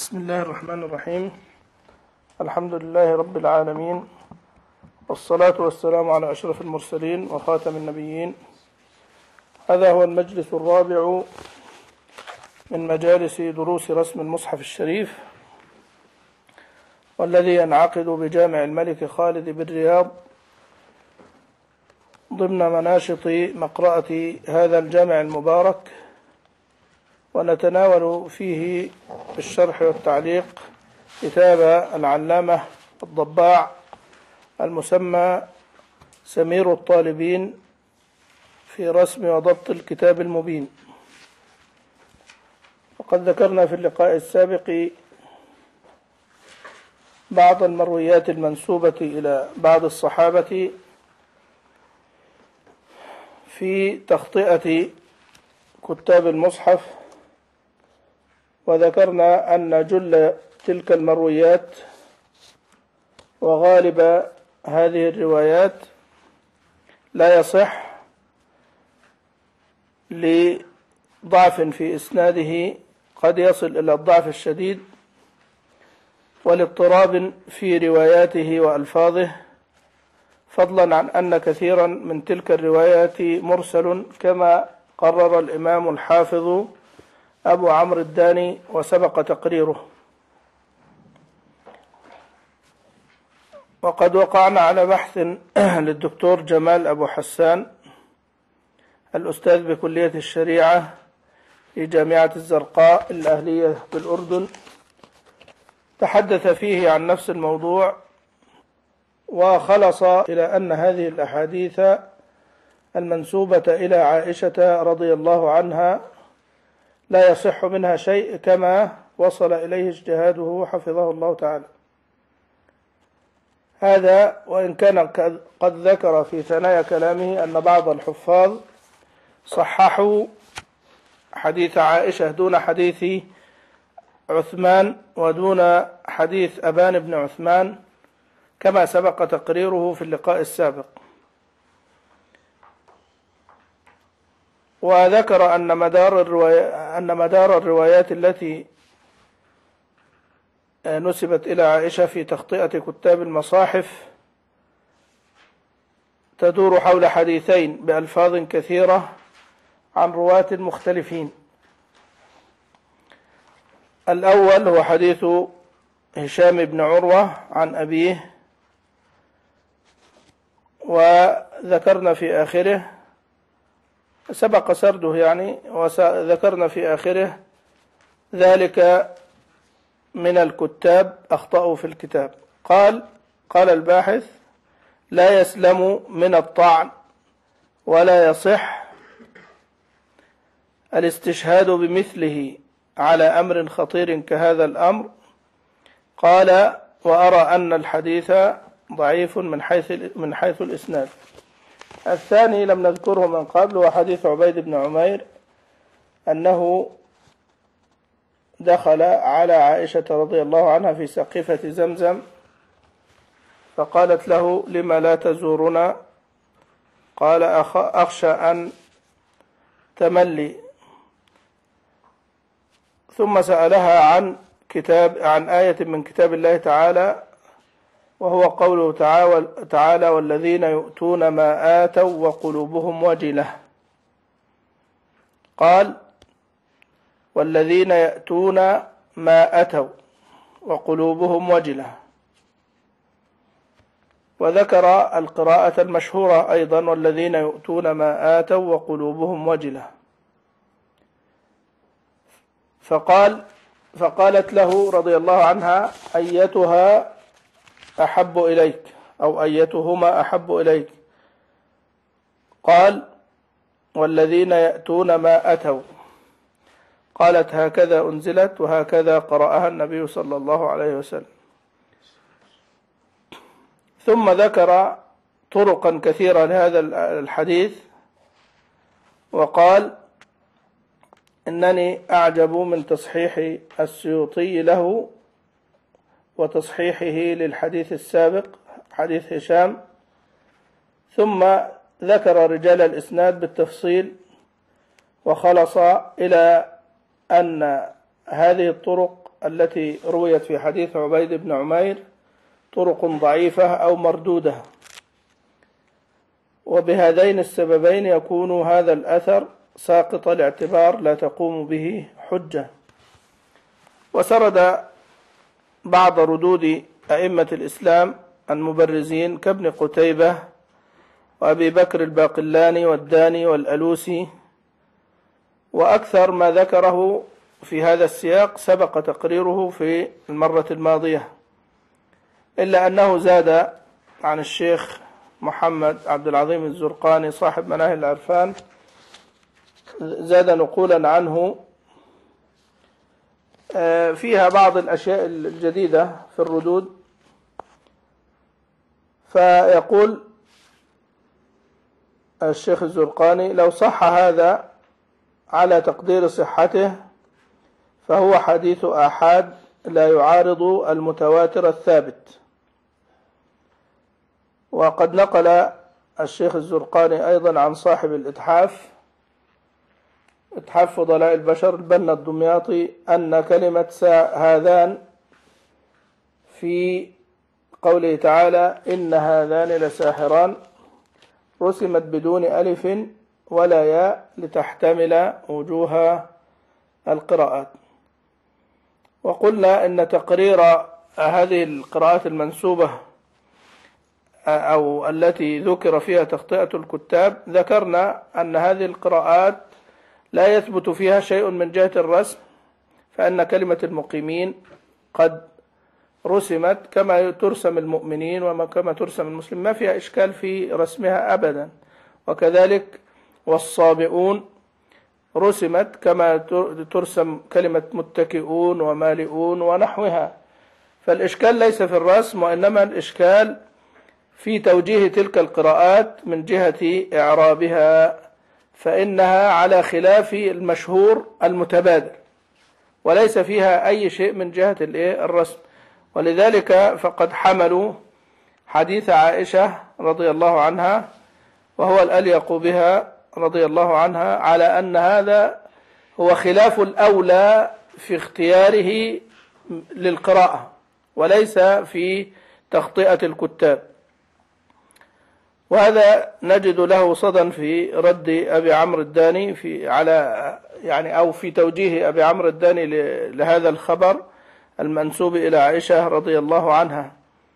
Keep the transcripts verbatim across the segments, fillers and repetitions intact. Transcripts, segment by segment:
بسم الله الرحمن الرحيم. الحمد لله رب العالمين، والصلاة والسلام على أشرف المرسلين وخاتم النبيين. هذا هو المجلس الرابع من مجالس دروس رسم المصحف الشريف، والذي ينعقد بجامع الملك خالد بالرياض ضمن مناشط مقرأة هذا الجامع المبارك، ونتناول فيه بالشرح والتعليق كتاب العلامة الضباع المسمى سمير الطالبين في رسم وضبط الكتاب المبين. وقد ذكرنا في اللقاء السابق بعض المرويات المنسوبة إلى بعض الصحابة في تخطئة كتاب المصحف، وذكرنا أن جل تلك المرويات وغالب هذه الروايات لا يصح لضعف في إسناده قد يصل إلى الضعف الشديد، ولاضطراب في رواياته وألفاظه، فضلا عن أن كثيرا من تلك الروايات مرسل كما قرر الإمام الحافظ أبو عمرو الداني وسبق تقريره. وقد وقعنا على بحث للدكتور جمال أبو حسان الأستاذ بكلية الشريعة في جامعة الزرقاء الأهلية بالأردن، تحدث فيه عن نفس الموضوع، وخلص إلى أن هذه الأحاديث المنسوبة إلى عائشة رضي الله عنها لا يصح منها شيء كما وصل إليه اجتهاده حفظه الله تعالى. هذا وإن كان قد ذكر في ثنايا كلامه أن بعض الحفاظ صححوا حديث عائشة دون حديث عثمان ودون حديث أبان بن عثمان كما سبق تقريره في اللقاء السابق. وذكر أن مدار الروايات أن مدار الروايات التي نسبت إلى عائشة في تخطئة كتاب المصاحف تدور حول حديثين بألفاظ كثيرة عن رواة مختلفين. الأول هو حديث هشام بن عروة عن أبيه، وذكرنا في آخره سبق سرده يعني وذكرنا في آخره ذلك من الكتاب أخطأوا في الكتاب. قال قال الباحث: لا يسلم من الطعن ولا يصح الاستشهاد بمثله على أمر خطير كهذا الأمر. قال: وأرى أن الحديث ضعيف من حيث من حيث الإسناد. الثاني لم نذكره من قبل، وحديث عبيد بن عمير أنه دخل على عائشة رضي الله عنها في سقيفة زمزم فقالت له: لما لا تزورنا؟ قال: أخشى أن تملي. ثم سألها عن كتاب عن آية من كتاب الله تعالى، وهو قوله تعالى: والذين يؤتون ما آتوا وقلوبهم وجلة. قال: والذين يأتون ما أتوا وقلوبهم وجلة. وذكر القراءة المشهورة أيضا: والذين يؤتون ما آتوا وقلوبهم وجلة. فقال فقالت له رضي الله عنها: أيتها أحب إليك أو أيتهما أحب إليك؟ قال: والذين يأتون ما أتوا. قالت: هكذا أنزلت وهكذا قرأها النبي صلى الله عليه وسلم. ثم ذكر طرقا كثيرة لهذا الحديث، وقال: إنني أعجب من تصحيح السيوطي له وتصحيحه للحديث السابق حديث هشام. ثم ذكر رجال الإسناد بالتفصيل، وخلص إلى أن هذه الطرق التي رويت في حديث عبيد بن عمير طرق ضعيفة أو مردودة، وبهذين السببين يكون هذا الأثر ساقط الاعتبار لا تقوم به حجة. وسرد بعض ردود أئمة الإسلام المبرزين كابن قتيبة وأبي بكر الباقلاني والداني والألوسي، وأكثر ما ذكره في هذا السياق سبق تقريره في المرة الماضية، إلا أنه زاد عن الشيخ محمد عبد العظيم الزرقاني صاحب مناهل العرفان، زاد نقولا عنه فيها بعض الأشياء الجديدة في الردود. فيقول الشيخ الزرقاني: لو صح هذا على تقدير صحته فهو حديث آحاد لا يعارض المتواتر الثابت. وقد نقل الشيخ الزرقاني أيضا عن صاحب الإتحاف إتحاف فضلاء البشر البنا الدمياطي أن كلمة هذان في قوله تعالى إن هذان لساحران رسمت بدون ألف ولا ياء لتحتمل وجوه القراءات. وقلنا إن تقرير هذه القراءات المنسوبة أو التي ذكر فيها تخطئة الكتاب، ذكرنا أن هذه القراءات لا يثبت فيها شيء من جهة الرسم، فأن كلمة المقيمين قد رسمت كما ترسم المؤمنين وكما ترسم المسلم، ما فيها إشكال في رسمها أبدا. وكذلك والصابئون رسمت كما ترسم كلمة متكئون ومالئون ونحوها، فالإشكال ليس في الرسم، وإنما الإشكال في توجيه تلك القراءات من جهة إعرابها، فإنها على خلاف المشهور المتبادر وليس فيها أي شيء من جهة الرسم. ولذلك فقد حملوا حديث عائشة رضي الله عنها وهو الأليق بها رضي الله عنها على أن هذا هو خلاف الأولى في اختياره للقراءة وليس في تخطئة الكتاب. وهذا نجد له صدى في رد أبي عمرو الداني في على يعني أو في توجيه أبي عمرو الداني لهذا الخبر المنسوب إلى عائشة رضي الله عنها.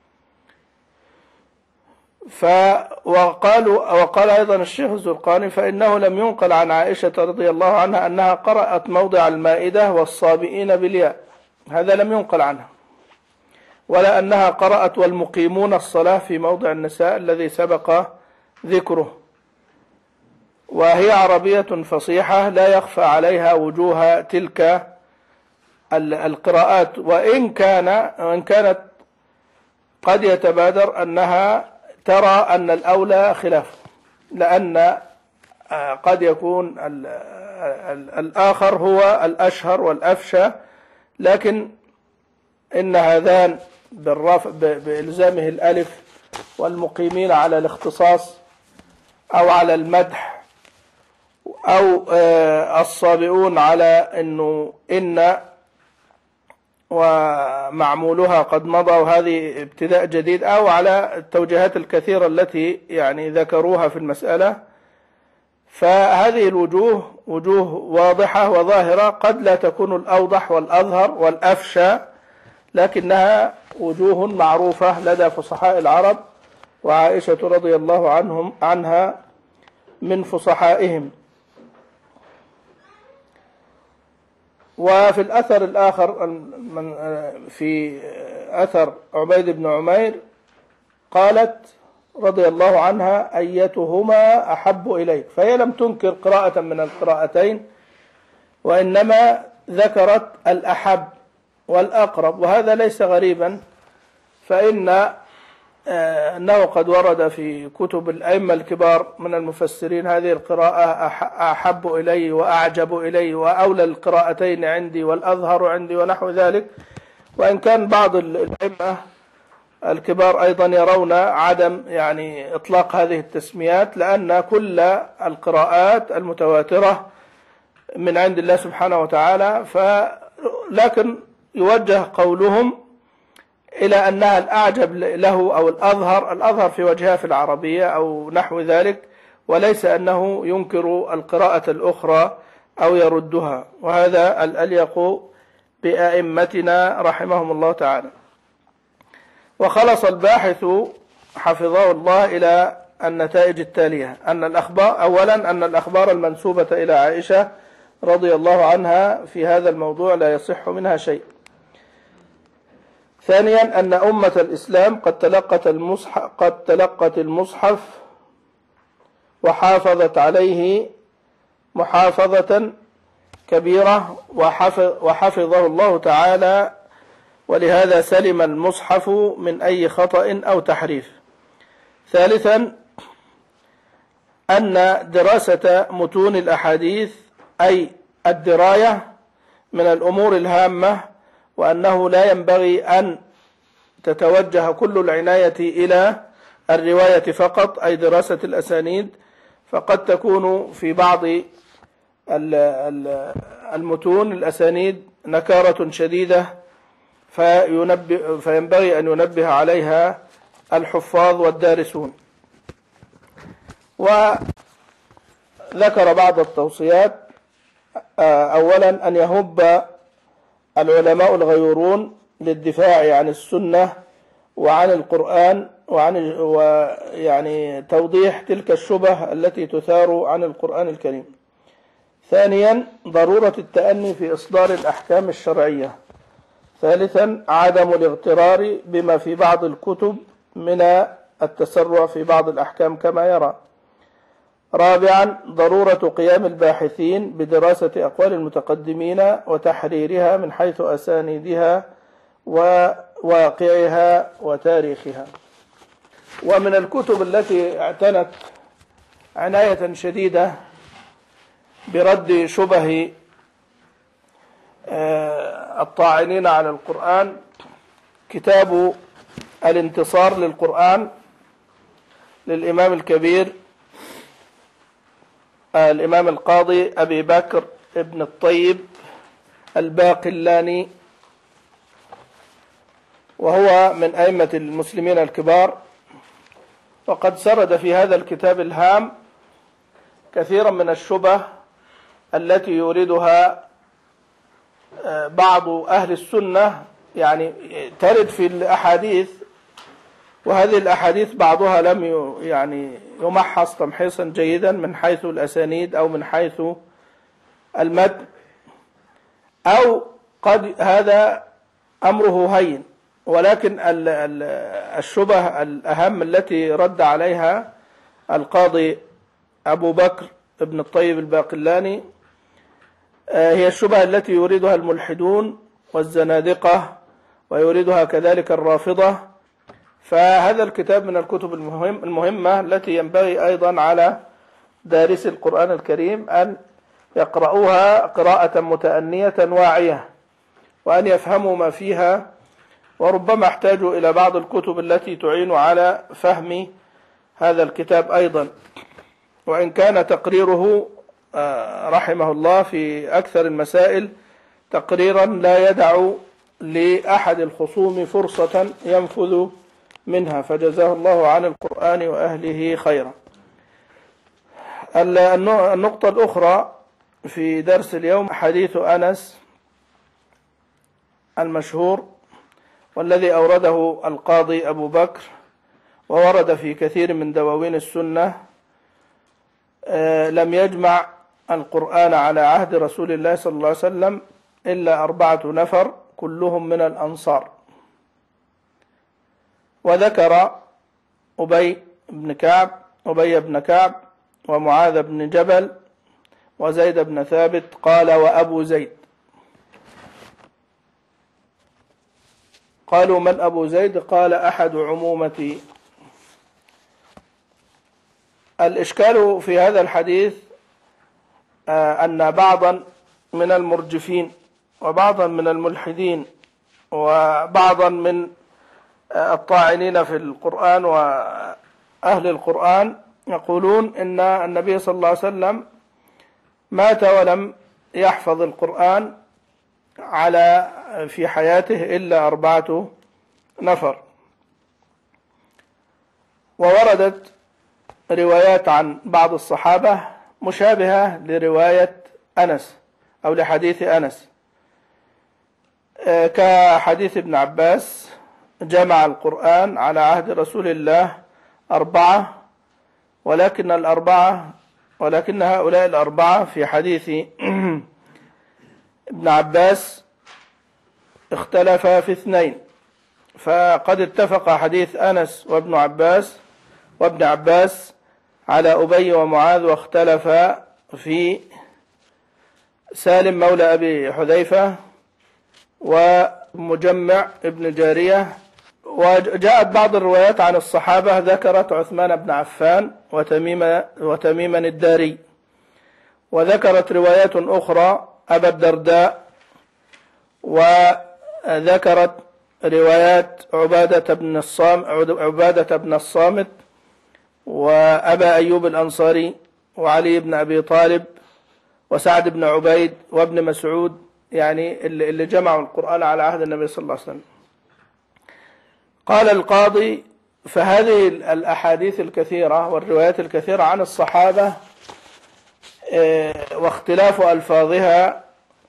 ف وقالوا وقال أيضا الشيخ الزرقاني فإنه لم ينقل عن عائشة رضي الله عنها أنها قرأت موضع المائدة والصابئين بالياء، هذا لم ينقل عنها، ولا أنها قرأت والمقيمون الصلاة في موضع النساء الذي سبق ذكره. وهي عربية فصيحة لا يخفى عليها وجوه تلك القراءات، وإن كان وإن كانت قد يتبادر أنها ترى أن الأولى خلاف، لأن قد يكون الآخر هو الأشهر والأفشى، لكن إن هذان بالرفع بإلزامه الألف والمقيمين على الاختصاص أو على المدح أو الصابئون على أنه إن ومعمولها قد مضى وهذه ابتداء جديد، أو على التوجيهات الكثيرة التي يعني ذكروها في المسألة. فهذه الوجوه وجوه واضحة وظاهرة، قد لا تكون الأوضح والأظهر والأفشى، لكنها وجوه معروفة لدى فصحاء العرب، وعائشة رضي الله عنهم عنها من فصحائهم. وفي الأثر الآخر في أثر عبيد بن عمير قالت رضي الله عنها أيتهما أحب إليك، فهي لم تنكر قراءة من القراءتين، وإنما ذكرت الأحب والأقرب، وهذا ليس غريبا، فإن أنه قد ورد في كتب الأئمة الكبار من المفسرين هذه القراءة أحب إلي وأعجب إلي وأولى القراءتين عندي والأظهر عندي ونحو ذلك. وإن كان بعض الأئمة الكبار أيضا يرون عدم يعني إطلاق هذه التسميات، لأن كل القراءات المتواترة من عند الله سبحانه وتعالى. ف لكن يوجه قولهم إلى أنها الأعجب له أو الأظهر الأظهر في وجهها في العربية أو نحو ذلك، وليس أنه ينكر القراءة الأخرى أو يردها، وهذا الأليق بأئمتنا رحمهم الله تعالى. وخلص الباحث حفظه الله إلى النتائج التالية: أن الأخبار أولا أن الأخبار المنسوبة إلى عائشة رضي الله عنها في هذا الموضوع لا يصح منها شيء. ثانيا أن أمة الإسلام قد تلقت المصحف, قد تلقت المصحف وحافظت عليه محافظة كبيرة وحفظ وحفظه الله تعالى، ولهذا سلم المصحف من أي خطأ أو تحريف. ثالثا أن دراسة متون الأحاديث أي الدراية من الأمور الهامة، وأنه لا ينبغي أن تتوجه كل العناية إلى الرواية فقط أي دراسة الأسانيد، فقد تكون في بعض المتون الأسانيد نكارة شديدة فينبغي أن ينبه عليها الحفاظ والدارسون. وذكر بعض التوصيات: أولا أن يهب العلماء الغيورون للدفاع عن السنة وعن القرآن وعن ويعني توضيح تلك الشبه التي تثار عن القرآن الكريم. ثانيا ضرورة التأني في إصدار الأحكام الشرعية. ثالثا عدم الاغترار بما في بعض الكتب من التسرع في بعض الأحكام كما يرى. رابعا ضرورة قيام الباحثين بدراسة أقوال المتقدمين وتحريرها من حيث أسانيدها وواقعها وتاريخها. ومن الكتب التي اعتنت عناية شديدة برد شبه الطاعنين على القرآن كتاب الانتصار للقرآن للإمام الكبير الإمام القاضي أبي بكر ابن الطيب الباقلاني، وهو من أئمة المسلمين الكبار. وقد سرد في هذا الكتاب الهام كثيرا من الشبه التي يوردها بعض أهل السنة، يعني ترد في الأحاديث، وهذه الأحاديث بعضها لم يعني يمحص تمحيصا جيدا من حيث الأسانيد أو من حيث المتن، أو قد هذا أمره هين، ولكن الشبه الأهم التي رد عليها القاضي أبو بكر ابن الطيب الباقلاني هي الشبه التي يريدها الملحدون والزنادقة ويريدها كذلك الرافضة. فهذا الكتاب من الكتب المهم المهمة التي ينبغي أيضا على دارس القرآن الكريم أن يقرؤوها قراءة متأنية واعية، وأن يفهموا ما فيها، وربما احتاجوا إلى بعض الكتب التي تعين على فهم هذا الكتاب أيضا. وإن كان تقريره رحمه الله في أكثر المسائل تقريرا لا يدع لأحد الخصوم فرصة ينفذ منها، فجزاه الله عن القرآن وأهله خيرا. النقطة الأخرى في درس اليوم حديث أنس المشهور، والذي أورده القاضي أبو بكر، وورد في كثير من دواوين السنة: لم يجمع القرآن على عهد رسول الله صلى الله عليه وسلم إلا أربعة نفر كلهم من الأنصار. وذكر أبي بن كعب أبي بن كعب ومعاذ بن جبل وزيد بن ثابت. قال: وأبو زيد. قالوا: من أبو زيد؟ قال: أحد عمومتي. الإشكال في هذا الحديث أن بعضا من المرجفين وبعضا من الملحدين وبعضا من الطاعنين في القرآن وأهل القرآن يقولون إن النبي صلى الله عليه وسلم مات ولم يحفظ القرآن، على في حياته إلا أربعة نفر. ووردت روايات عن بعض الصحابة مشابهة لرواية أنس أو لحديث أنس، كحديث ابن عباس: جمع القرآن على عهد رسول الله أربعة، ولكن الأربعة ولكن هؤلاء الأربعة في حديث ابن عباس اختلف في اثنين، فقد اتفق حديث أنس وابن عباس وابن عباس على أبي ومعاذ، واختلف في سالم مولى أبي حذيفة ومجمع ابن جارية. وجاءت بعض الروايات عن الصحابة ذكرت عثمان بن عفان وتميم وتميما الداري، وذكرت روايات أخرى أبا الدرداء، وذكرت روايات عبادة بن الصامت عبادة بن الصامت وأبا أيوب الأنصاري وعلي بن أبي طالب وسعد بن عبيد وابن مسعود، يعني اللي جمعوا القرآن على عهد النبي صلى الله عليه وسلم. قال القاضي: فهذه الأحاديث الكثيرة والروايات الكثيرة عن الصحابة واختلاف ألفاظها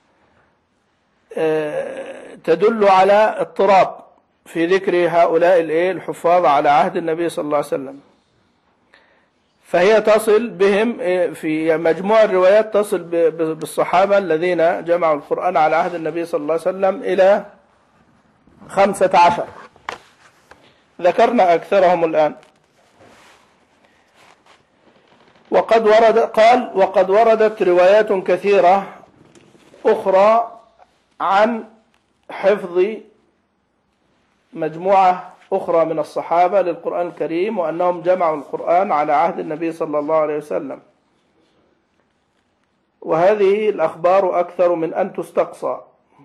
تدل على اضطراب في ذكر هؤلاء الحفاظ على عهد النبي صلى الله عليه وسلم، فهي تصل بهم في مجموع الروايات تصل بالصحابة الذين جمعوا القرآن على عهد النبي صلى الله عليه وسلم إلى خمسة عشر، ذكرنا أكثرهم الآن. وقد ورد قال وقد وردت روايات كثيرة أخرى عن حفظ مجموعة أخرى من الصحابة للقرآن الكريم، وأنهم جمعوا القرآن على عهد النبي صلى الله عليه وسلم، وهذه الأخبار أكثر من أن تستقصى.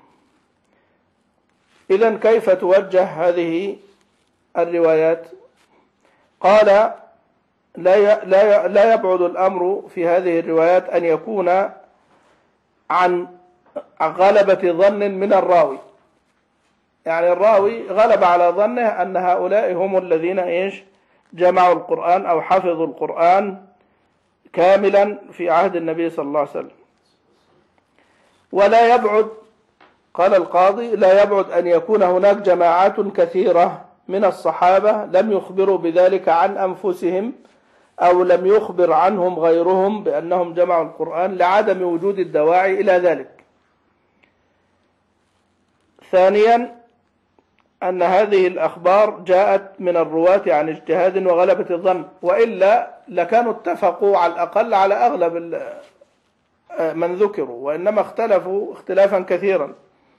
إذن كيف توجه هذه الروايات؟ قال: لا لا لا يبعد الأمر في هذه الروايات أن يكون عن غلبة ظن من الراوي، يعني الراوي غلب على ظنه أن هؤلاء هم الذين إيش جمعوا القرآن أو حفظوا القرآن كاملا في عهد النبي صلى الله عليه وسلم. ولا يبعد، قال القاضي، لا يبعد أن يكون هناك جماعات كثيرة من الصحابة لم يخبروا بذلك عن أنفسهم، أو لم يخبر عنهم غيرهم بأنهم جمعوا القرآن لعدم وجود الدواعي إلى ذلك. ثانيا، أن هذه الأخبار جاءت من الرواة عن اجتهاد وغلبة الظن، وإلا لكانوا اتفقوا على الأقل على أغلب من ذكروا، وإنما اختلفوا اختلافا كثيرا.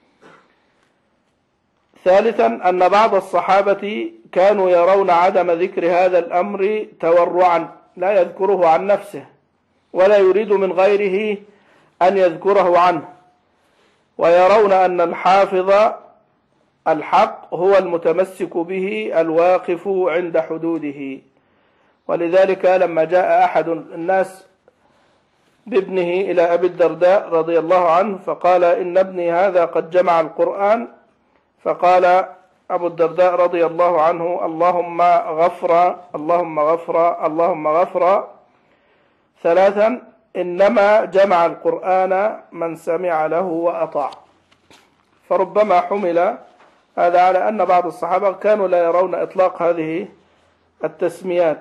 ثالثا، أن بعض الصحابة كانوا يرون عدم ذكر هذا الأمر تورعا، لا يذكره عن نفسه ولا يريد من غيره أن يذكره عنه، ويرون أن الحافظ الحق هو المتمسك به الواقف عند حدوده. ولذلك لما جاء أحد الناس بابنه إلى أبي الدرداء رضي الله عنه فقال: إن ابني هذا قد جمع القرآن، فقال أبو الدرداء رضي الله عنه: اللهم غفرا اللهم غفرا اللهم غفرا. ثلاثا، إنما جمع القرآن من سمع له وأطاع. فربما حمل هذا على أن بعض الصحابة كانوا لا يرون إطلاق هذه التسميات.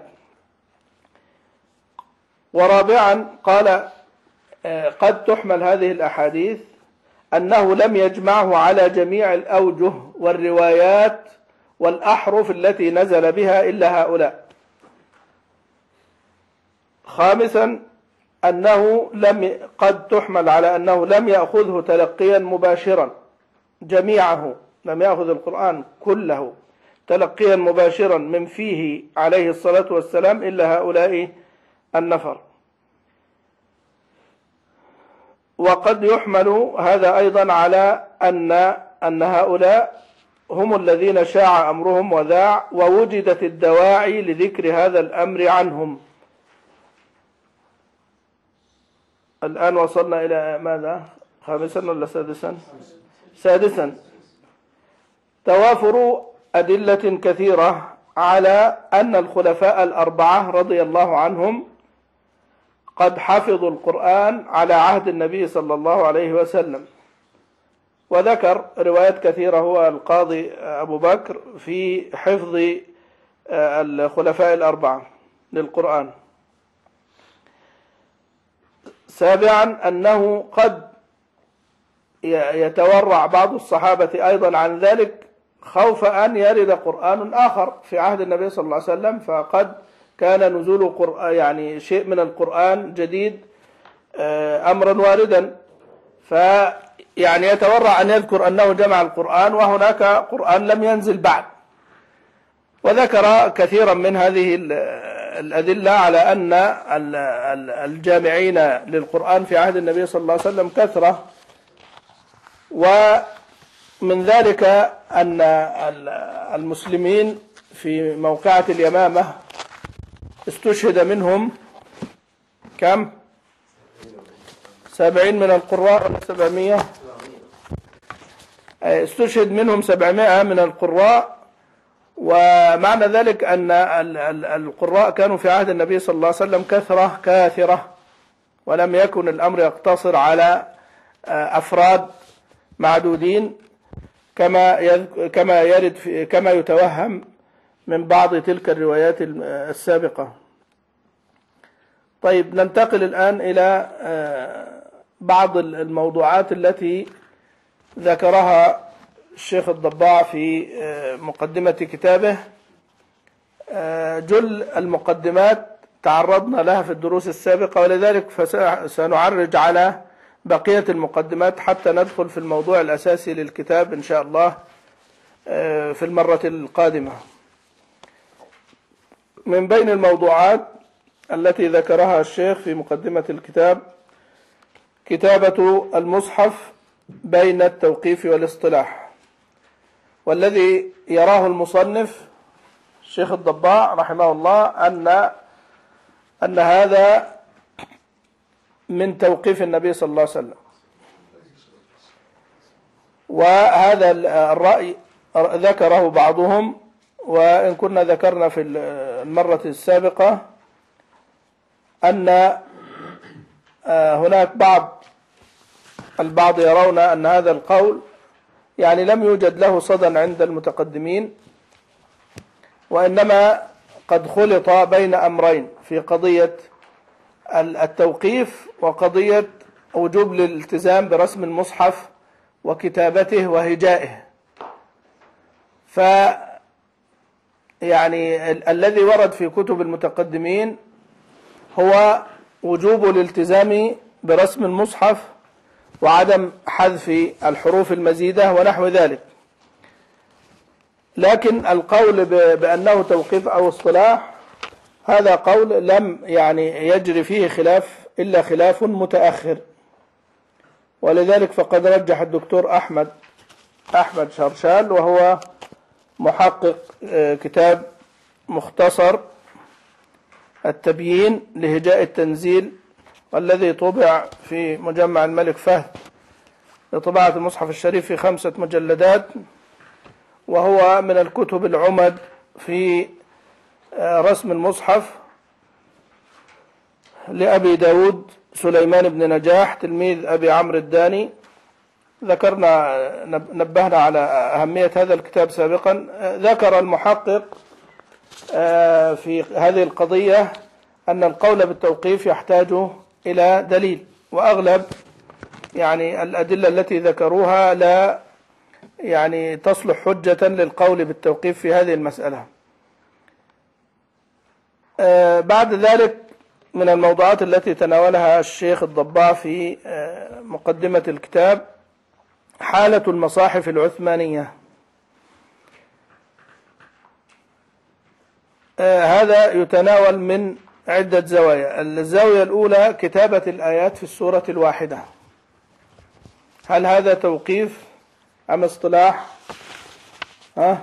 ورابعا، قال: قد تحمل هذه الأحاديث أنه لم يجمعه على جميع الأوجه والروايات والأحرف التي نزل بها إلا هؤلاء. خامسا، أنه لم قد تحمل على أنه لم يأخذه تلقيا مباشرا جميعه، لم يأخذ القرآن كله تلقيا مباشرا من فيه عليه الصلاة والسلام إلا هؤلاء النفر. وقد يحمل هذا أيضا على أن أن هؤلاء هم الذين شاع أمرهم وذاع، ووجدت الدواعي لذكر هذا الأمر عنهم. الآن وصلنا إلى ماذا؟ خامسا ولا سادسا؟ سادسا، توافر أدلة كثيرة على أن الخلفاء الأربعة رضي الله عنهم قد حفظوا القرآن على عهد النبي صلى الله عليه وسلم. وذكر روايات كثيرة هو القاضي أبو بكر في حفظ الخلفاء الأربعة للقرآن. سابعا أنه قد يتورع بعض الصحابة أيضا عن ذلك خوف أن يرد قرآن آخر في عهد النبي صلى الله عليه وسلم، فقد كان نزول قرآن يعني شيء من القرآن جديد أمرا واردا، فيعني يتورع أن يذكر أنه جمع القرآن وهناك قرآن لم ينزل بعد. وذكر كثيرا من هذه الأدلة على أن الجامعين للقرآن في عهد النبي صلى الله عليه وسلم كثرة، ومن ذلك أن المسلمين في موقعة اليمامة استشهد منهم كم؟ سبعين من القراء ولا سبعمية؟ استشهد منهم سبعمائة من القراء. ومعنى ذلك أن القراء كانوا في عهد النبي صلى الله عليه وسلم كثرة كاثرة، ولم يكن الأمر يقتصر على أفراد معدودين كما كما يرد في كما يتوهم من بعض تلك الروايات السابقة. طيب، ننتقل الآن إلى بعض الموضوعات التي ذكرها الشيخ الضباع في مقدمة كتابه. جل المقدمات تعرضنا لها في الدروس السابقة، ولذلك فسنعرج على بقية المقدمات حتى ندخل في الموضوع الأساسي للكتاب إن شاء الله في المرة القادمة. من بين الموضوعات التي ذكرها الشيخ في مقدمة الكتاب كتابة المصحف بين التوقيف والاصطلاح، والذي يراه المصنف الشيخ الضباع رحمه الله أن أن هذا من توقيف النبي صلى الله عليه وسلم. وهذا الرأي ذكره بعضهم، وإن كنا ذكرنا في المرة السابقة أن هناك بعض البعض يرون أن هذا القول يعني لم يوجد له صدى عند المتقدمين، وإنما قد خلط بين أمرين في قضية التوقيف وقضية وجوب الالتزام برسم المصحف وكتابته وهجائه. ف يعني ال الذي ورد في كتب المتقدمين هو وجوب الالتزام برسم المصحف وعدم حذف الحروف المزيدة ونحو ذلك، لكن القول بأنه توقيف أو اصطلاح هذا قول لم يعني يجري فيه خلاف إلا خلاف متأخر. ولذلك فقد رجح الدكتور أحمد أحمد شرشال، وهو محقق كتاب مختصر التبيين لهجاء التنزيل، والذي طبع في مجمع الملك فهد لطباعة المصحف الشريف في خمسة مجلدات، وهو من الكتب العمد في رسم المصحف لأبي داود سليمان بن نجاح تلميذ أبي عمرو الداني. ذكرنا نبهنا على أهمية هذا الكتاب سابقا. ذكر المحقق في هذه القضية أن القول بالتوقيف يحتاج إلى دليل، وأغلب يعني الأدلة التي ذكروها لا يعني تصلح حجة للقول بالتوقيف في هذه المسألة. بعد ذلك من الموضوعات التي تناولها الشيخ الضباع في مقدمة الكتاب حالة المصاحف العثمانية. هذا يتناول من عدة زوايا. الزاوية الأولى كتابة الآيات في السورة الواحدة، هل هذا توقيف أم اصطلاح؟ ها؟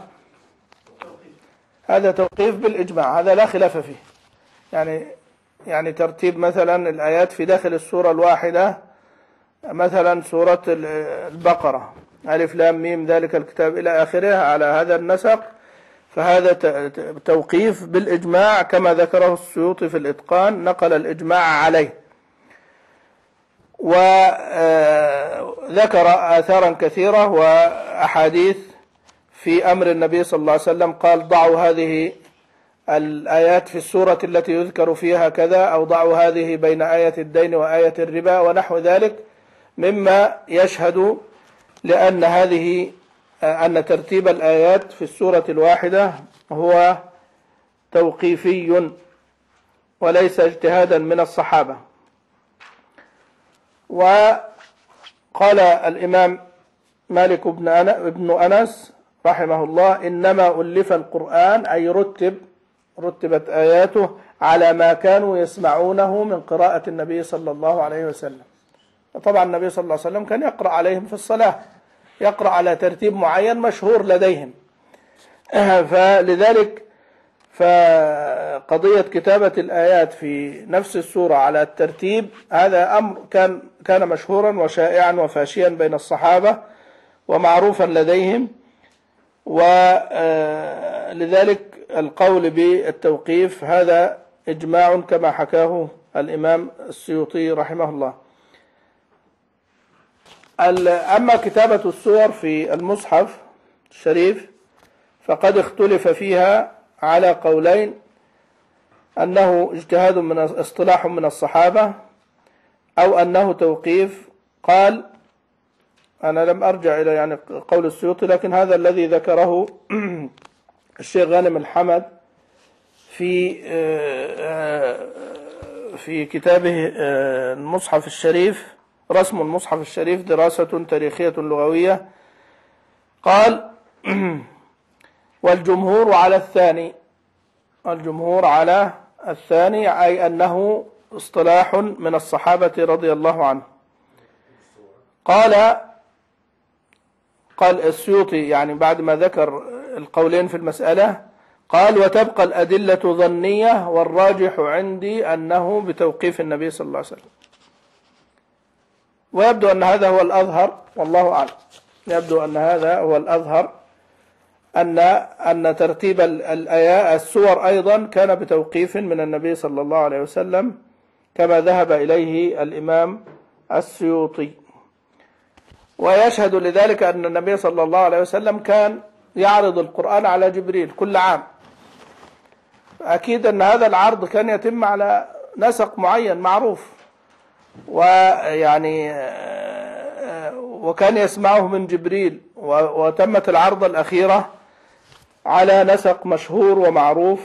هذا توقيف بالإجماع، هذا لا خلاف فيه. يعني يعني ترتيب مثلا الآيات في داخل السورة الواحدة مثلا سورة البقرة ألف لام ميم ذلك الكتاب إلى آخرها على هذا النسق، فهذا توقيف بالإجماع كما ذكره السيوطي في الإتقان، نقل الإجماع عليه. وذكر آثارا كثيرة وأحاديث في أمر النبي صلى الله عليه وسلم، قال ضعوا هذه الآيات في السورة التي يذكر فيها كذا، أو ضعوا هذه بين آية الدين وآية الربا ونحو ذلك، مما يشهد لأن هذه أن ترتيب الآيات في السورة الواحدة هو توقيفي وليس اجتهادا من الصحابة. وقال الإمام مالك بن أنس رحمه الله: إنما ألف القرآن أي رتب رتبت آياته على ما كانوا يسمعونه من قراءة النبي صلى الله عليه وسلم. طبعا النبي صلى الله عليه وسلم كان يقرأ عليهم في الصلاة، يقرأ على ترتيب معين مشهور لديهم، فلذلك فقضية كتابة الآيات في نفس السورة على الترتيب هذا أمر كان كان مشهورا وشائعا وفاشيا بين الصحابة ومعروفا لديهم، ولذلك القول بالتوقيف هذا إجماع كما حكاه الإمام السيوطي رحمه الله. أما كتابة السور في المصحف الشريف فقد اختلف فيها على قولين: أنه اجتهاد من اصطلاح من الصحابة، أو أنه توقيف. قال أنا لم أرجع إلى يعني قول السيوطي، لكن هذا الذي ذكره الشيخ غانم الحمد في في كتابه المصحف الشريف، رسم المصحف الشريف دراسة تاريخية لغوية. قال: والجمهور على الثاني، الجمهور على الثاني أي أنه اصطلاح من الصحابة رضي الله عنه. قال قال السيوطي يعني بعد ما ذكر القولين في المسألة، قال: وتبقى الأدلة ظنية، والراجح عندي أنه بتوقيف النبي صلى الله عليه وسلم. ويبدو أن هذا هو الأظهر، والله أعلم، يبدو أن هذا هو الأظهر، أن أن ترتيب الآيات السور أيضا كان بتوقيف من النبي صلى الله عليه وسلم كما ذهب إليه الإمام السيوطي. ويشهد لذلك أن النبي صلى الله عليه وسلم كان يعرض القرآن على جبريل كل عام، أكيد أن هذا العرض كان يتم على نسق معين معروف، ويعني وكان يسمعه من جبريل، وتمت العرض الأخيرة على نسق مشهور ومعروف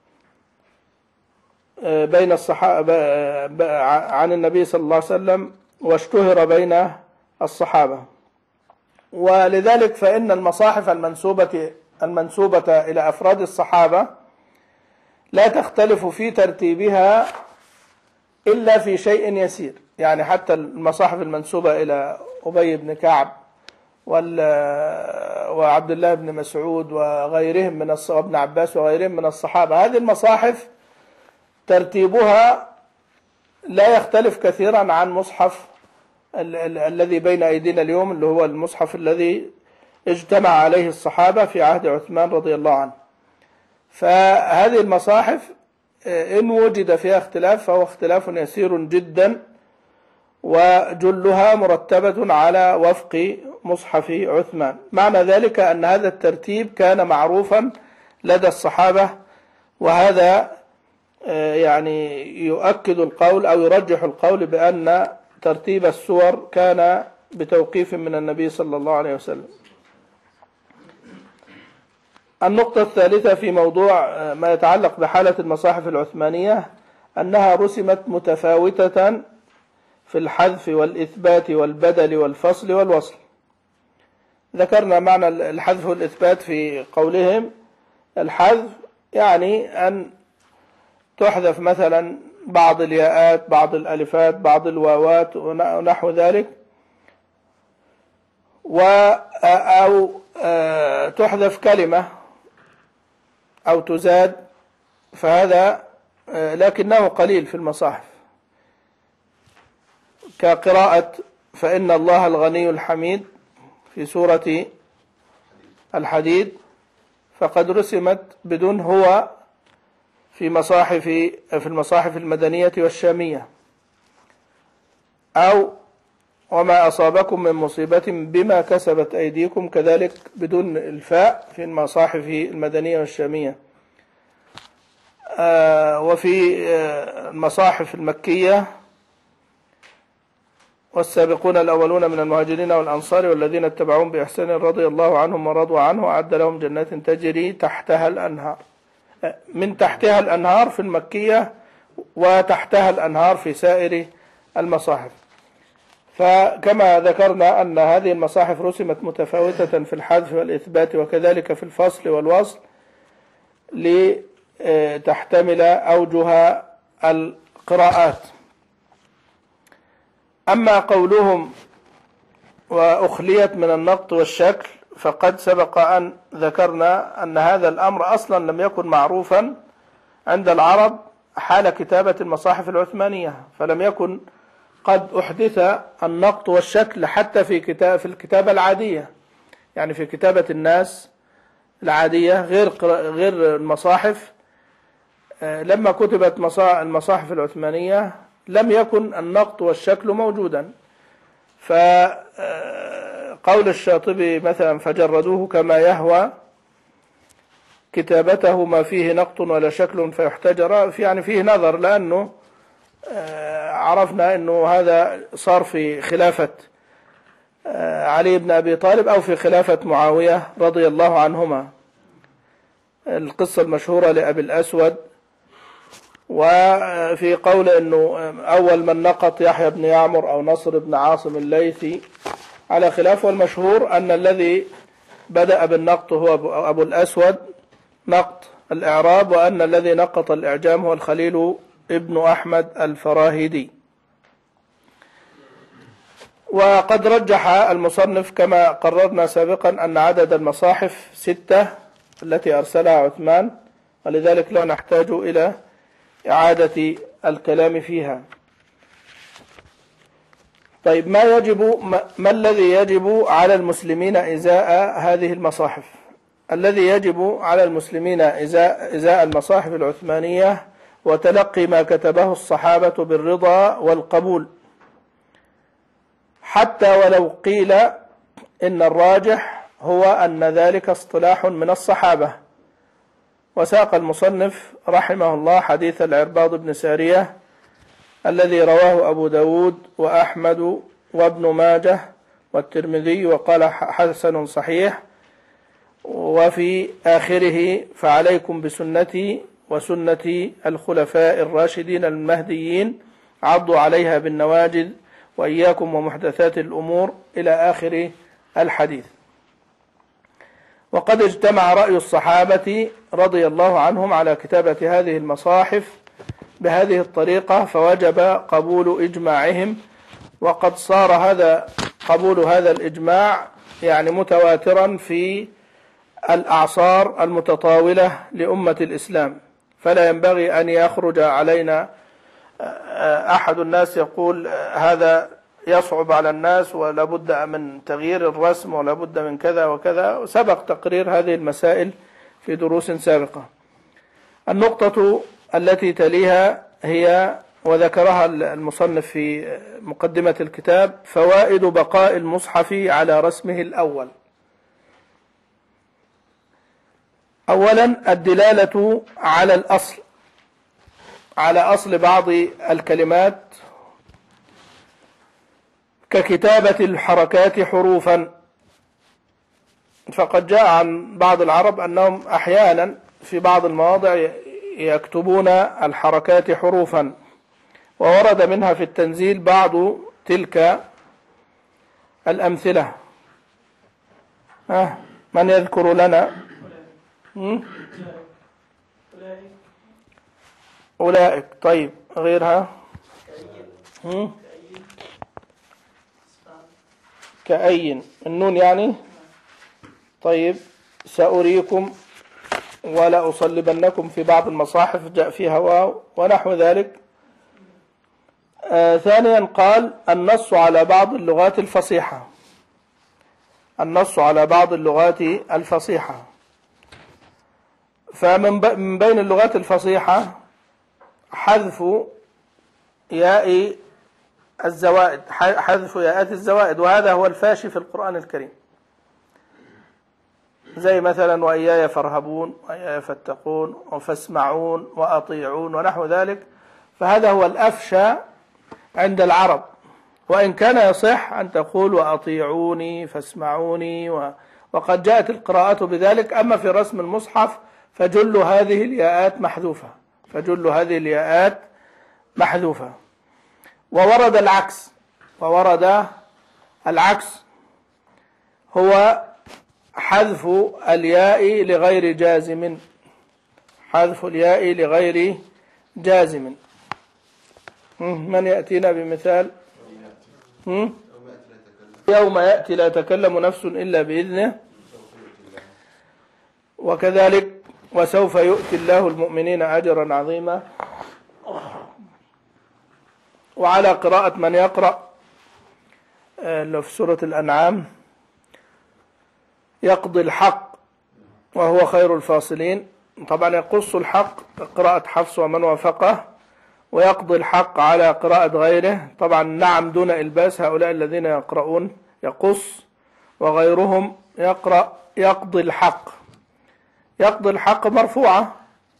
بين الصحابة عن النبي صلى الله عليه وسلم، واشتهر بين الصحابة. ولذلك فإن المصاحف المنسوبة المنسوبة إلى أفراد الصحابة لا تختلف في ترتيبها إلا في شيء يسير، يعني حتى المصاحف المنسوبة إلى أبي بن كعب وعبد الله بن مسعود وغيرهم من وابن عباس وغيرهم من الصحابة، هذه المصاحف ترتيبها لا يختلف كثيرا عن مصحف ال ال الذي بين أيدينا اليوم، اللي هو المصحف الذي اجتمع عليه الصحابة في عهد عثمان رضي الله عنه. فهذه المصاحف إن وجد فيها اختلاف فهو اختلاف يسير جدا، وجلها مرتبة على وفق مصحف عثمان. معنى ذلك أن هذا الترتيب كان معروفا لدى الصحابة، وهذا يعني يؤكد القول أو يرجح القول بأن ترتيب السور كان بتوقيف من النبي صلى الله عليه وسلم. النقطة الثالثة في موضوع ما يتعلق بحالة المصاحف العثمانية أنها رسمت متفاوتة في الحذف والإثبات والبدل والفصل والوصل. ذكرنا معنى الحذف والإثبات في قولهم: الحذف يعني أن تحذف مثلا بعض الياءات، بعض الألفات، بعض الواوات ونحو ذلك، أو تحذف كلمة أو تزاد، فهذا لكنه قليل في المصاحف، كقراءة فإن الله الغني الحميد في سورة الحديد فقد رسمت بدون هو في مصاحف في المصاحف المدنية والشامية. أو وما أصابكم من مصيبة بما كسبت أيديكم كذلك بدون الفاء في المصاحف المدنية والشامية. آه وفي آه المصاحف المكية والسابقون الأولون من المهاجرين والأنصار والذين اتبعوهم بإحسان رضي الله عنهم ورضوا عنه وأعد لهم جنات تجري تحتها الأنهار. من تحتها الأنهار في المكية وتحتها الأنهار في سائر المصاحف. فكما ذكرنا أن هذه المصاحف رسمت متفاوتة في الحذف والإثبات وكذلك في الفصل والوصل لتحتمل أوجه القراءات. أما قولهم وأخليت من النقط والشكل فقد سبق أن ذكرنا أن هذا الأمر أصلا لم يكن معروفا عند العرب حال كتابة المصاحف العثمانية، فلم يكن قد أحدث النقط والشكل حتى في كتاب في الكتابة العادية، يعني في كتابة الناس العادية غير غير المصاحف. لما كتبت المصاحف العثمانية لم يكن النقط والشكل موجودا، فقول الشاطبي مثلا فجردوه كما يهوى كتابته ما فيه نقط ولا شكل فيحتجر، يعني فيه نظر، لأنه عرفنا أنه هذا صار في خلافة علي بن أبي طالب أو في خلافة معاوية رضي الله عنهما. القصة المشهورة لأبي الأسود، وفي قول أنه أول من نقط يحيى بن يعمر أو نصر بن عاصم الليثي على خلاف، والمشهور أن الذي بدأ بالنقط هو أبو الأسود نقط الإعراب، وأن الذي نقط الإعجام هو الخليل ابن أحمد الفراهيدي. وقد رجح المصنف كما قررنا سابقا أن عدد المصاحف ستة التي أرسلها عثمان، ولذلك لا نحتاج إلى إعادة الكلام فيها. طيب، ما يجب ما الذي يجب على المسلمين إزاء هذه المصاحف؟ الذي يجب على المسلمين إزاء, إزاء المصاحف العثمانية وتلقي ما كتبه الصحابة بالرضا والقبول، حتى ولو قيل إن الراجح هو أن ذلك اصطلاح من الصحابة. وساق المصنف رحمه الله حديث العرباض بن سارية الذي رواه أبو داود وأحمد وابن ماجه والترمذي وقال حسن صحيح، وفي آخره فعليكم بسنتي وسنة الخلفاء الراشدين المهديين عضوا عليها بالنواجذ وإياكم ومحدثات الأمور إلى آخر الحديث. وقد اجتمع رأي الصحابة رضي الله عنهم على كتابة هذه المصاحف بهذه الطريقة، فوجب قبول إجماعهم، وقد صار هذا قبول هذا الإجماع يعني متواترا في الأعصار المتطاولة لأمة الإسلام، فلا ينبغي أن يخرج علينا أحد الناس يقول هذا يصعب على الناس ولا بد من تغيير الرسم ولا بد من كذا وكذا. سبق تقرير هذه المسائل في دروس سابقة. النقطة التي تليها هي، وذكرها المصنف في مقدمة الكتاب، فوائد بقاء المصحف على رسمه الأول. أولا، الدلالة على الأصل، على أصل بعض الكلمات ككتابة الحركات حروفا، فقد جاء عن بعض العرب أنهم أحيانا في بعض المواضع يكتبون الحركات حروفا، وورد منها في التنزيل بعض تلك الأمثلة. ها من يذكر لنا؟ أولئك. طيب، غيرها؟ كأين، النون يعني. طيب، سأريكم ولا أصلبنكم في بعض المصاحف جاء فيها واو ونحو ذلك. آه ثانيا قال النص على بعض اللغات الفصيحة، النص على بعض اللغات الفصيحة. فمن بين اللغات الفصيحة حذف ياء الزوائد، حذف ياءات الزوائد، وهذا هو الفاشي في القرآن الكريم، زي مثلا وإياي فارهبون وإياي فاتقون وفاسمعون وأطيعون ونحو ذلك. فهذا هو الأفشى عند العرب، وإن كان يصح أن تقول وأطيعوني فاسمعوني و... وقد جاءت القراءة بذلك. أما في رسم المصحف فجل هذه الياءات محذوفة، فجل هذه الياءات محذوفة. وورد العكس، وورد العكس هو حذف الياء لغير جازم، حذف الياء لغير جازم. من يأتينا بمثال؟ يوم يأتي لا تكلم نفس إلا بإذنه، وكذلك وسوف يؤتي الله المؤمنين أجرا عظيما. وعلى قراءة من يقرأ في سورة الأنعام يقضي الحق وهو خير الفاصلين. طبعا يقص الحق قراءة حفص ومن وافقه، ويقضي الحق على قراءة غيره. طبعا نعم دون إلباس، هؤلاء الذين يقرؤون يقص، وغيرهم يقرأ يقضي الحق. يقضي الحق مرفوعة،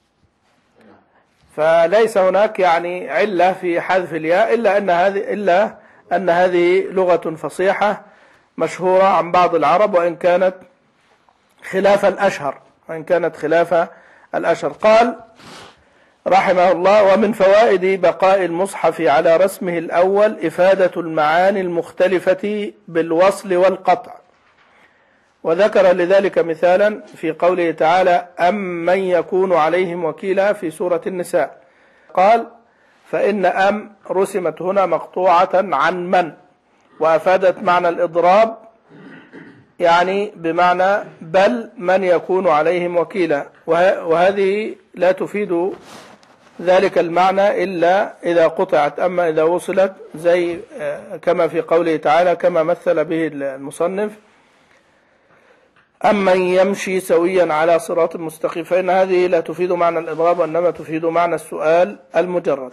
فليس هناك يعني علة في حذف الياء، إلا أن هذه إلا أن هذه لغة فصيحة مشهورة عن بعض العرب، وإن كانت خلاف الأشهر، وإن كانت خلاف الأشهر. قال رحمه الله: ومن فوائد بقاء المصحف على رسمه الأول إفادة المعاني المختلفة بالوصل والقطع. وذكر لذلك مثالا في قوله تعالى: أم من يكون عليهم وكيلا في سورة النساء. قال: فإن أم رسمت هنا مقطوعة عن من، وأفادت معنى الإضراب، يعني بمعنى بل من يكون عليهم وكيلا، وهذه لا تفيد ذلك المعنى إلا إذا قطعت. أما إذا وصلت زي كما في قوله تعالى كما مثل به المصنف: أمن يمشي سويا على صراط مستقيم، فإن هذه لا تفيد معنى الإضراب، وإنما تفيد معنى السؤال المجرد.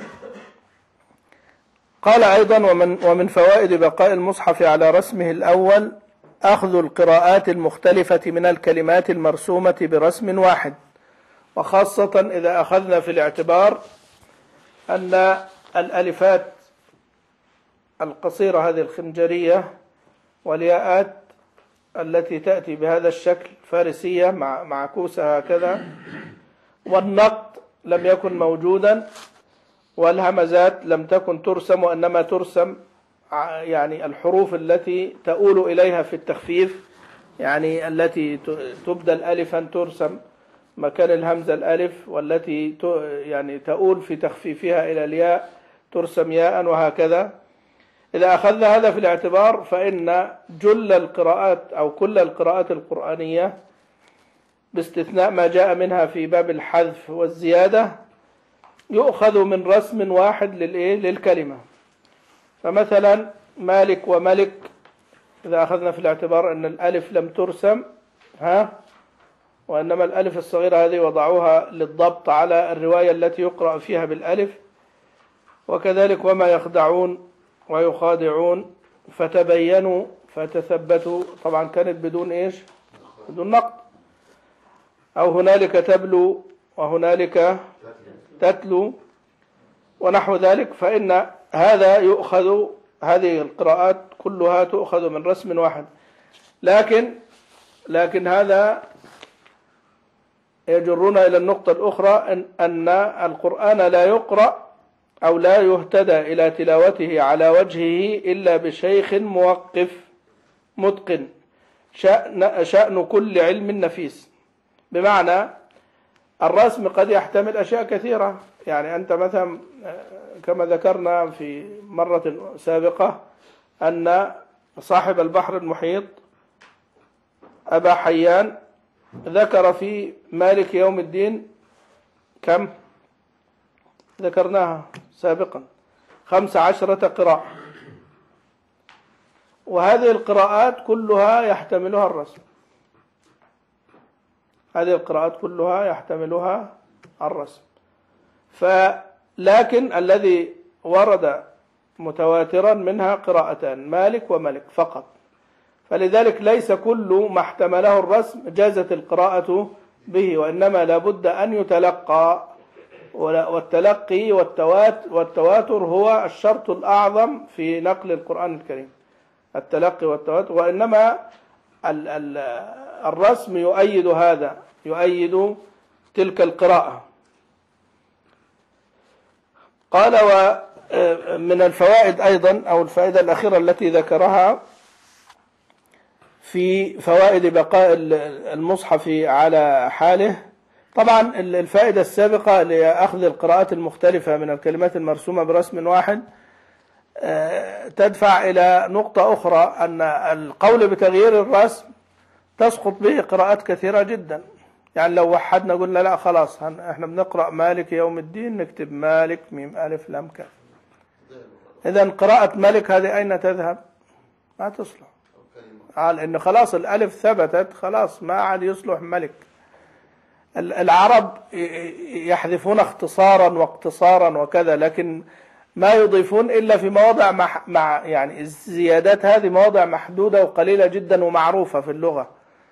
قال أيضا: ومن, ومن فوائد بقاء المصحف على رسمه الأول أخذ القراءات المختلفة من الكلمات المرسومة برسم واحد، وخاصة إذا أخذنا في الاعتبار أن الألفات القصيرة هذه الخنجرية والياءات التي تأتي بهذا الشكل فارسية مع معكوسة هكذا، والنقط لم يكن موجودا، والهمزات لم تكن ترسم، وإنما ترسم يعني الحروف التي تؤول إليها في التخفيف، يعني التي تبدل ألفا ترسم مكان الهمزة الألف، والتي يعني تؤول في تخفيفها إلى الياء ترسم ياء، وهكذا. إذا أخذنا هذا في الاعتبار فإن جل القراءات أو كل القراءات القرآنية باستثناء ما جاء منها في باب الحذف والزيادة يؤخذ من رسم واحد للكلمة. فمثلا مالك وملك، إذا أخذنا في الاعتبار أن الألف لم ترسم ها وإنما الألف الصغيرة هذه وضعوها للضبط على الرواية التي يقرأ فيها بالألف. وكذلك وما يخدعون ويخادعون، فتبينوا فتثبتوا، طبعا كانت بدون إيش؟ بدون نقط. أو هنالك تبلو وهنالك تتلو ونحو ذلك. فإن هذا يؤخذ، هذه القراءات كلها تؤخذ من رسم واحد. لكن لكن هذا يجرنا إلى النقطة الأخرى، أن, أن القرآن لا يقرأ أو لا يهتدى إلى تلاوته على وجهه إلا بشيخ موقف متقن، شأن, شأن كل علم نفيس. بمعنى الرسم قد يحتمل أشياء كثيرة، يعني أنت مثلا كما ذكرنا في مرة سابقة أن صاحب البحر المحيط أبا حيان ذكر في مالك يوم الدين كم ذكرناها سابقا؟ خمس عشرة قراءة، وهذه القراءات كلها يحتملها الرسم. هذه القراءات كلها يحتملها الرسم. فلكن الذي ورد متواترا منها قراءتان، مالك وملك فقط، فلذلك ليس كل ما احتمله الرسم جازت القراءة به، وإنما لابد أن يتلقى، والتلقي والتواتر هو الشرط الأعظم في نقل القرآن الكريم، التلقي والتواتر. وإنما الرسم يؤيد هذا، يؤيد تلك القراءة. قال: ومن الفوائد أيضا، أو الفائدة الأخيرة التي ذكرها في فوائد بقاء المصحف على حاله، طبعا الفائدة السابقة لأخذ القراءات المختلفة من الكلمات المرسومة برسم واحد تدفع إلى نقطة أخرى، أن القول بتغيير الرسم تسقط به قراءات كثيرة جدا. يعني لو وحدنا قلنا لا خلاص احنا بنقرأ مالك يوم الدين نكتب مالك ميم ألف لام كاف، إذن قراءة مالك هذه أين تذهب؟ ما تصلح، لأن خلاص الألف ثبتت، خلاص ما عاد يصلح ملك. العرب يحذفون اختصارا واقتصارا وكذا، لكن ما يضيفون إلا في مواضع مع, مع يعني الزيادات هذه مواضع محدودة وقليلة جدا ومعروفة في اللغة.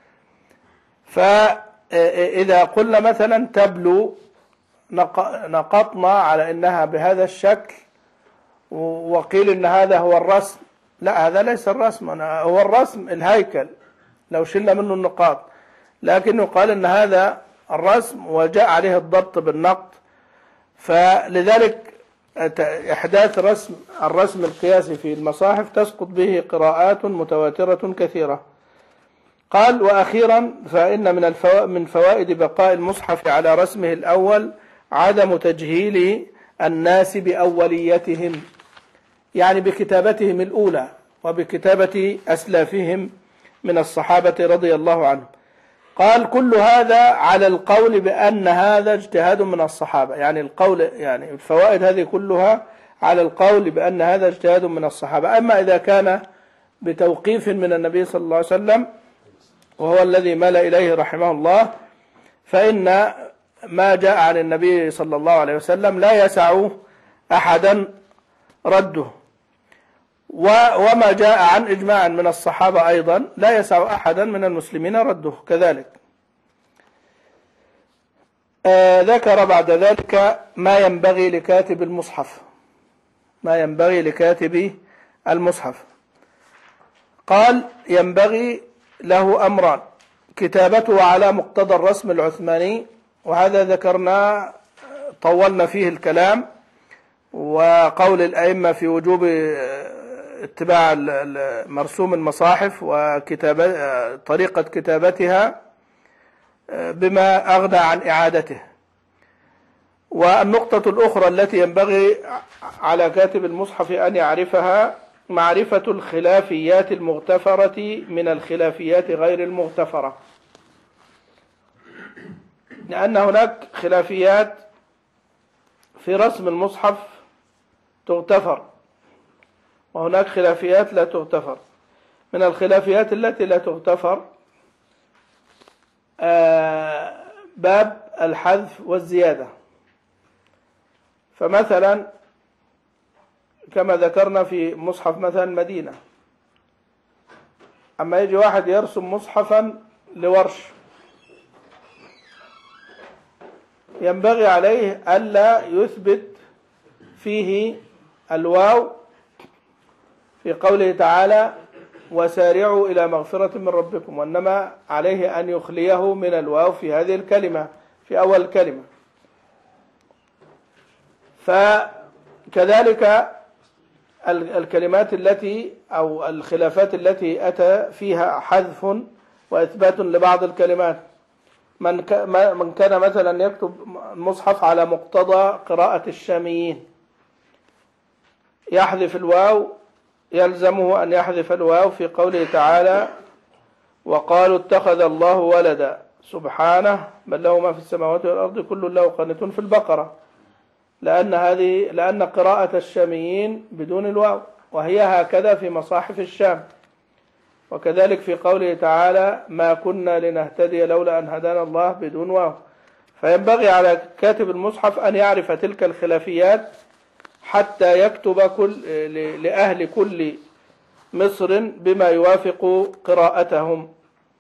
فإذا قلنا مثلا تبلو نقطنا على إنها بهذا الشكل، وقيل إن هذا هو الرسم، لا هذا ليس الرسم، هو الرسم الهيكل لو شلنا منه النقاط، لكن يقال إن هذا الرسم وجاء عليه الضبط بالنقط. فلذلك إحداث رسم الرسم القياسي في المصاحف تسقط به قراءات متواترة كثيرة. قال: وأخيرا فإن من الفو... من فوائد بقاء المصحف على رسمه الأول عدم تجهيل الناس بأوليتهم، يعني بكتابتهم الأولى وبكتابة أسلافهم من الصحابة رضي الله عنهم. قال: كل هذا على القول بأن هذا اجتهاد من الصحابة، يعني القول يعني الفوائد هذه كلها على القول بأن هذا اجتهاد من الصحابة. أما إذا كان بتوقيف من النبي صلى الله عليه وسلم وهو الذي مال إليه رحمه الله، فإن ما جاء عن النبي صلى الله عليه وسلم لا يسع أحدا رده، وما جاء عن إجماع من الصحابة أيضا لا يسع أحدا من المسلمين رده كذلك. آه ذكر بعد ذلك ما ينبغي لكاتب المصحف، ما ينبغي لكاتب المصحف. قال: ينبغي له أمران: كتابته على مقتضى الرسم العثماني، وهذا ذكرنا طولنا فيه الكلام، وقول الأئمة في وجوب اتباع مرسوم المصاحف وكتابة طريقة كتابتها بما أغنى عن إعادته. والنقطة الأخرى التي ينبغي على كاتب المصحف أن يعرفها معرفة الخلافيات المغتفرة من الخلافيات غير المغتفرة، لأن هناك خلافيات في رسم المصحف تغتفر، وهناك خلافيات لا تغتفر. من الخلافيات التي لا تغتفر باب الحذف والزيادة. فمثلا كما ذكرنا في مصحف مثلا مدينة، أما يجي واحد يرسم مصحفا لورش، ينبغي عليه ألا يثبت فيه الواو في قوله تعالى: وسارعوا إلى مغفرة من ربكم، وإنما عليه أن يخليه من الواو في هذه الكلمة في أول الكلمة. فكذلك الكلمات التي أو الخلافات التي أتى فيها حذف وإثبات لبعض الكلمات، من من كان مثلا يكتب المصحف على مقتضى قراءة الشاميين يحذف الواو، يلزمه أن يحذف الواو في قوله تعالى: وقالوا اتخذ الله ولدا سبحانه بل له ما في السماوات والأرض كل له قانتون في البقرة. لأن هذه لأن قراءة الشاميين بدون الواو، وهي هكذا في مصاحف الشام. وكذلك في قوله تعالى ما كنا لنهتدي لولا أن هدانا الله بدون واو. فينبغي على كاتب المصحف أن يعرف تلك الخلافيات حتى يكتب كل لأهل كل مصر بما يوافق قراءتهم.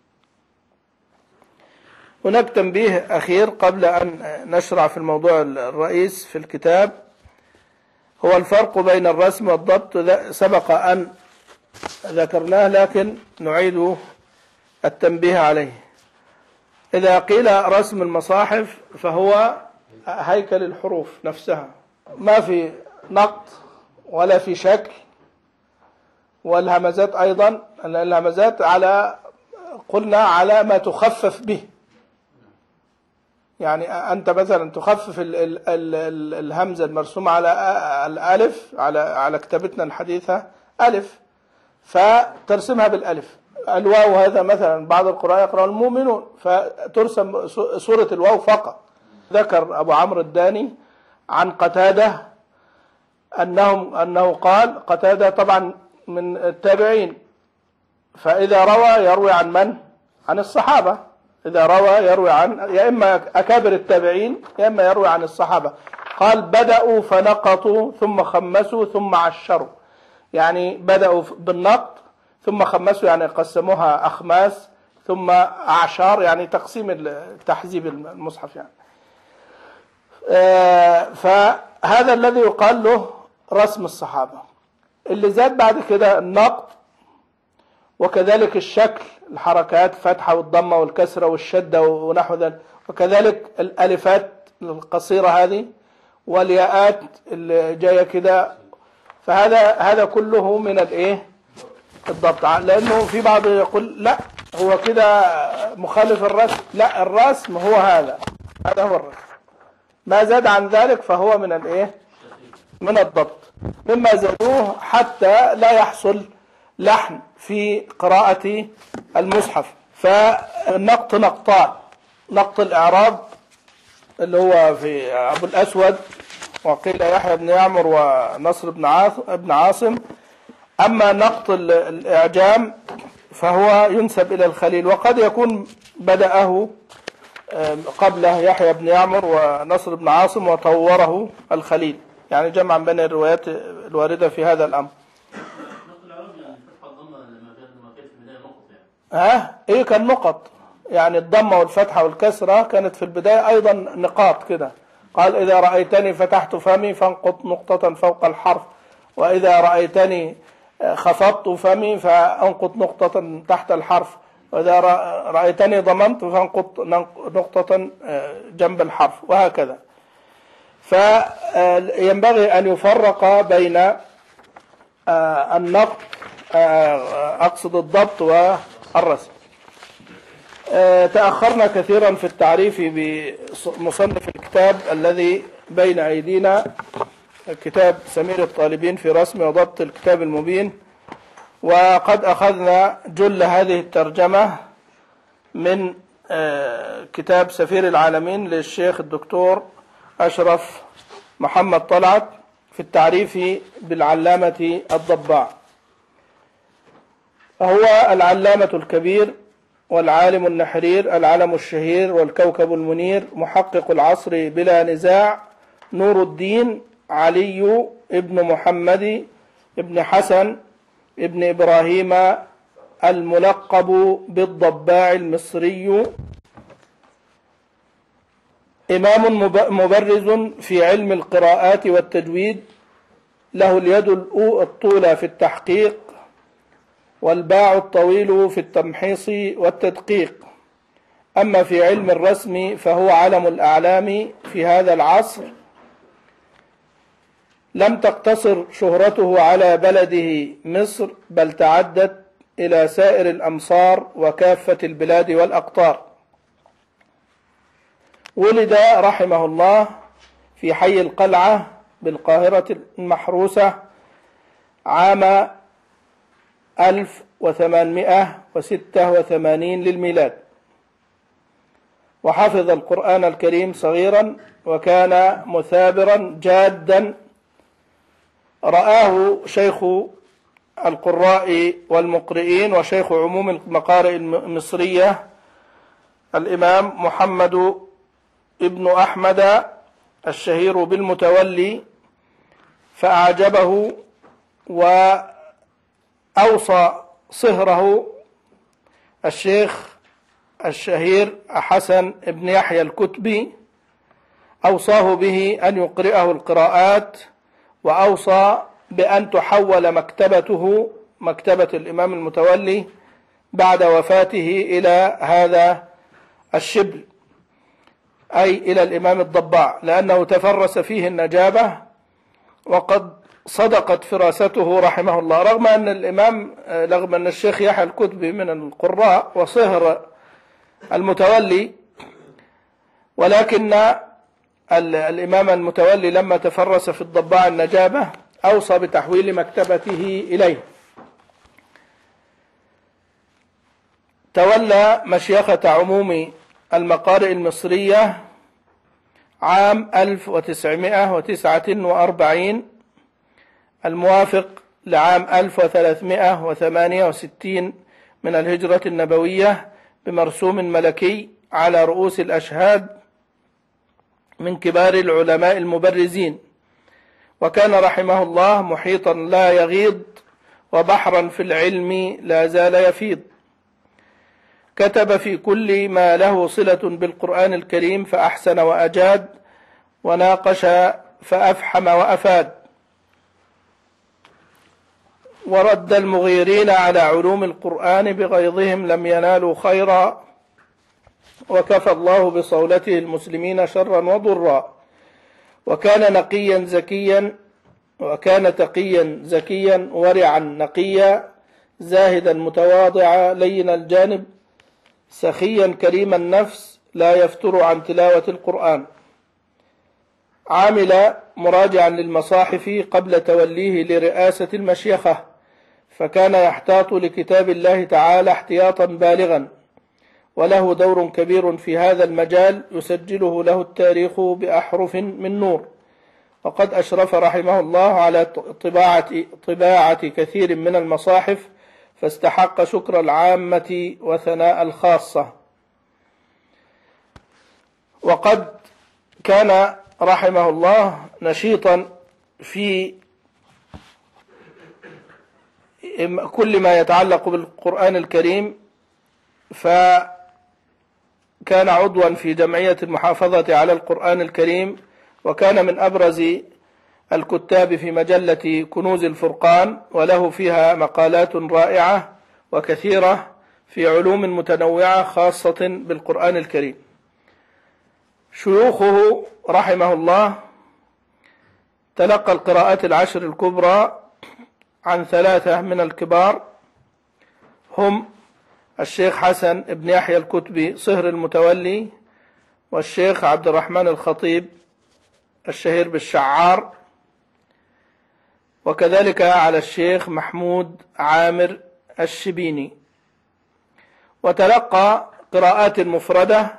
هناك تنبيه أخير قبل أن نشرع في الموضوع الرئيس في الكتاب، هو الفرق بين الرسم والضبط. سبق أن ذكرناه لكن نعيد التنبيه عليه. إذا قيل رسم المصاحف فهو هيكل الحروف نفسها، ما في نقط ولا في شكل، والهمزات أيضا الهمزات على قلنا على ما تخفف به. يعني أنت مثلا تخفف ال ال ال الهمزة المرسومة على الألف على على كتابتنا الحديثة ألف، فترسمها بالألف. الواو هذا مثلا بعض القراء يقرأ المؤمنون فترسم صورة الواو فقط. ذكر أبو عمرو الداني عن قتادة أنهم أنه قال، قتادة طبعا من التابعين، فإذا روى يروي عن من؟ عن الصحابة. إذا روى يروي عن يا إما أكابر التابعين يا إما يروي عن الصحابة. قال بدأوا فنقطوا ثم خمسوا ثم عشروا، يعني بدأوا بالنقط ثم خمسوا يعني قسموها أخماس ثم أعشار يعني تقسيم تحزيب المصحف يعني. فهذا الذي يقال له رسم الصحابة. اللي زاد بعد كده النقط، وكذلك الشكل، الحركات فتحة والضمة والكسرة والشدة ونحو ذلك، وكذلك الألفات القصيرة هذه والياءات اللي جاية كده. فهذا هذا كله من الايه الضبط. لأنه في بعض يقول لا هو كده مخالف الرسم، لا الرسم هو هذا هذا هو الرسم، ما زاد عن ذلك فهو من الايه من الضبط، مما زادوه حتى لا يحصل لحن في قراءة المصحف. فالنقط نقطان، نقط الإعراب اللي هو في أبو الأسود وقيل يحيى بن يعمر ونصر بن عاصم. أما نقط الإعجام فهو ينسب إلى الخليل، وقد يكون بدأه قبله يحيى بن يعمر ونصر بن عاصم وطوره الخليل، يعني جمعا بين الروايات الواردة في هذا الأمر. ها ايه كان نقط، يعني الضمه والفتحه والكسره كانت في البدايه ايضا نقاط كده. قال اذا رايتني فتحت فمي فانقط نقطه فوق الحرف، واذا رايتني خفضت فمي فانقط نقطه تحت الحرف، واذا رايتني ضممت فانقط نقطه جنب الحرف، وهكذا. فينبغي ان يفرق بين النقط اقصد الضبط والرسم. تأخرنا كثيرا في التعريف بمصنف الكتاب الذي بين أيدينا، كتاب سمير الطالبين في رسم وضبط الكتاب المبين، وقد أخذنا جل هذه الترجمة من كتاب سفير العالمين للشيخ الدكتور أشرف محمد طلعت في التعريف بالعلامة الضباع. فهو العلامة الكبير والعالم النحرير، العلم الشهير والكوكب المنير، محقق العصر بلا نزاع، نور الدين علي ابن محمد ابن حسن ابن إبراهيم الملقب بالضباع المصري، إمام مبرز في علم القراءات والتجويد، له اليد الطولى في التحقيق والباع الطويل في التمحيص والتدقيق. أما في علم الرسم فهو علم الأعلام في هذا العصر، لم تقتصر شهرته على بلده مصر بل تعدت إلى سائر الأمصار وكافة البلاد والأقطار. ولد رحمه الله في حي القلعة بالقاهرة المحروسة عام ألف وثمانمائة وستة وثمانين للميلاد، وحفظ القرآن الكريم صغيرا، وكان مثابرا جادا رآه شيخ القراء والمقرئين وشيخ عموم المقارئ المصرية الإمام محمد ابن أحمد الشهير بالمتولي، فأعجبه وأوصى صهره الشيخ الشهير حسن بن يحيى الكتبي، أوصاه به أن يقرئه القراءات، وأوصى بأن تحول مكتبته مكتبة الإمام المتولي بعد وفاته إلى هذا الشبل، أي إلى الإمام الضباع، لأنه تفرس فيه النجابة، وقد صدقت فراسته رحمه الله، رغم أن الإمام رغم أن الشيخ يحيى الكتبي من القراء وصهر المتولي، ولكن الإمام المتولي لما تفرس في الضباع النجابة أوصى بتحويل مكتبته إليه. تولى مشيخة عموم المقارئ المصرية عام ألف وتسعمائة وتسعة وأربعين الموافق لعام ألف وثلاثمائة وثمانية وستين من الهجرة النبوية بمرسوم ملكي على رؤوس الأشهاد من كبار العلماء المبرزين، وكان رحمه الله محيطا لا يغيض وبحرا في العلم لا زال يفيض. كتب في كل ما له صلة بالقرآن الكريم فأحسن وأجاد، وناقش فأفحم وأفاد، ورد المغيرين على علوم القرآن بغيظهم لم ينالوا خيرا، وكفى الله بصولته المسلمين شرا وضرا. وكان نقيا زكيا وكان تقيا زكيا ورعا نقيا، زاهدا متواضعا لين الجانب، سخيا كريم النفس لا يفتر عن تلاوة القرآن. عامل مراجعا للمصاحف قبل توليه لرئاسة المشيخة، فكان يحتاط لكتاب الله تعالى احتياطا بالغا، وله دور كبير في هذا المجال يسجله له التاريخ بأحرف من نور. وقد أشرف رحمه الله على طباعة, طباعة كثير من المصاحف، فاستحق شكر العامة وثناء الخاصة. وقد كان رحمه الله نشيطا في كل ما يتعلق بالقرآن الكريم، فكان عضوا في جمعية المحافظة على القرآن الكريم، وكان من أبرز الكتاب في مجلة كنوز الفرقان، وله فيها مقالات رائعة وكثيرة في علوم متنوعة خاصة بالقرآن الكريم. شيوخه رحمه الله تلقى القراءات العشر الكبرى عن ثلاثة من الكبار، هم الشيخ حسن بن يحيى الكتبي صهر المتولي، والشيخ عبد الرحمن الخطيب الشهير بالشعار، وكذلك على الشيخ محمود عامر الشبيني. وتلقى قراءات مفردة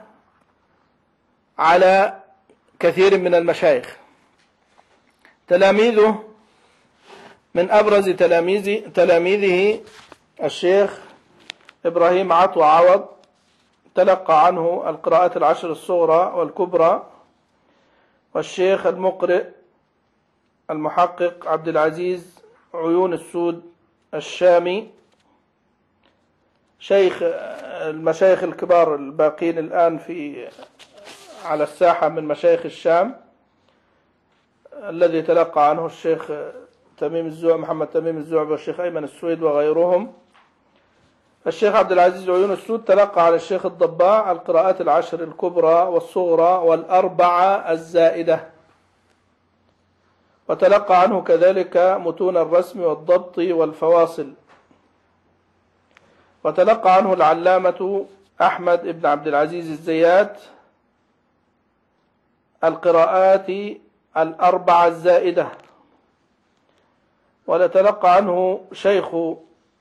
على كثير من المشايخ. تلاميذه من أبرز تلاميذ تلاميذه الشيخ إبراهيم عطوة عوض، تلقى عنه القراءات العشر الصغرى والكبرى، والشيخ المقرئ المحقق عبد العزيز عيون السود الشامي، شيخ المشايخ الكبار الباقين الآن في على الساحة من مشايخ الشام، الذي تلقى عنه الشيخ تميم الزوع محمد تميم الزوع والشيخ أيمن السويد وغيرهم. الشيخ عبد العزيز عيون السود تلقى على الشيخ الضباع القراءات العشر الكبرى والصغرى والأربعة الزائدة، وتلقى عنه كذلك متون الرسم والضبط والفواصل. وتلقى عنه العلامة أحمد بن عبد العزيز الزيات القراءات الأربعة الزائدة. ولتلقى عنه شيخ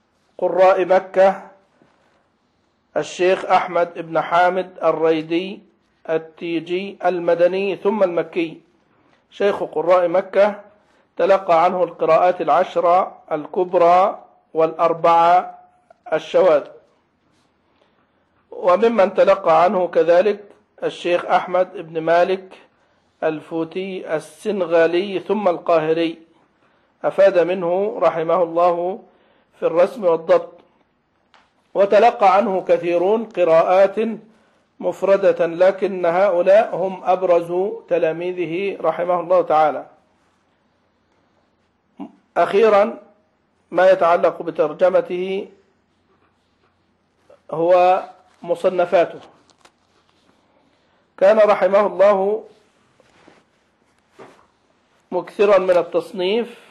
قراء مكة الشيخ أحمد بن حامد الريدي التيجي المدني ثم المكي، شيخ قراء مكة، تلقى عنه القراءات العشرة الكبرى والأربعة الشواذ. وممن تلقى عنه كذلك الشيخ أحمد بن مالك الفوتي السنغالي ثم القاهري، أفاد منه رحمه الله في الرسم والضبط. وتلقى عنه كثيرون قراءات مفردة، لكن هؤلاء هم أبرز تلاميذه رحمه الله تعالى. أخيرا ما يتعلق بترجمته هو مصنفاته. كان رحمه الله مكثرا من التصنيف،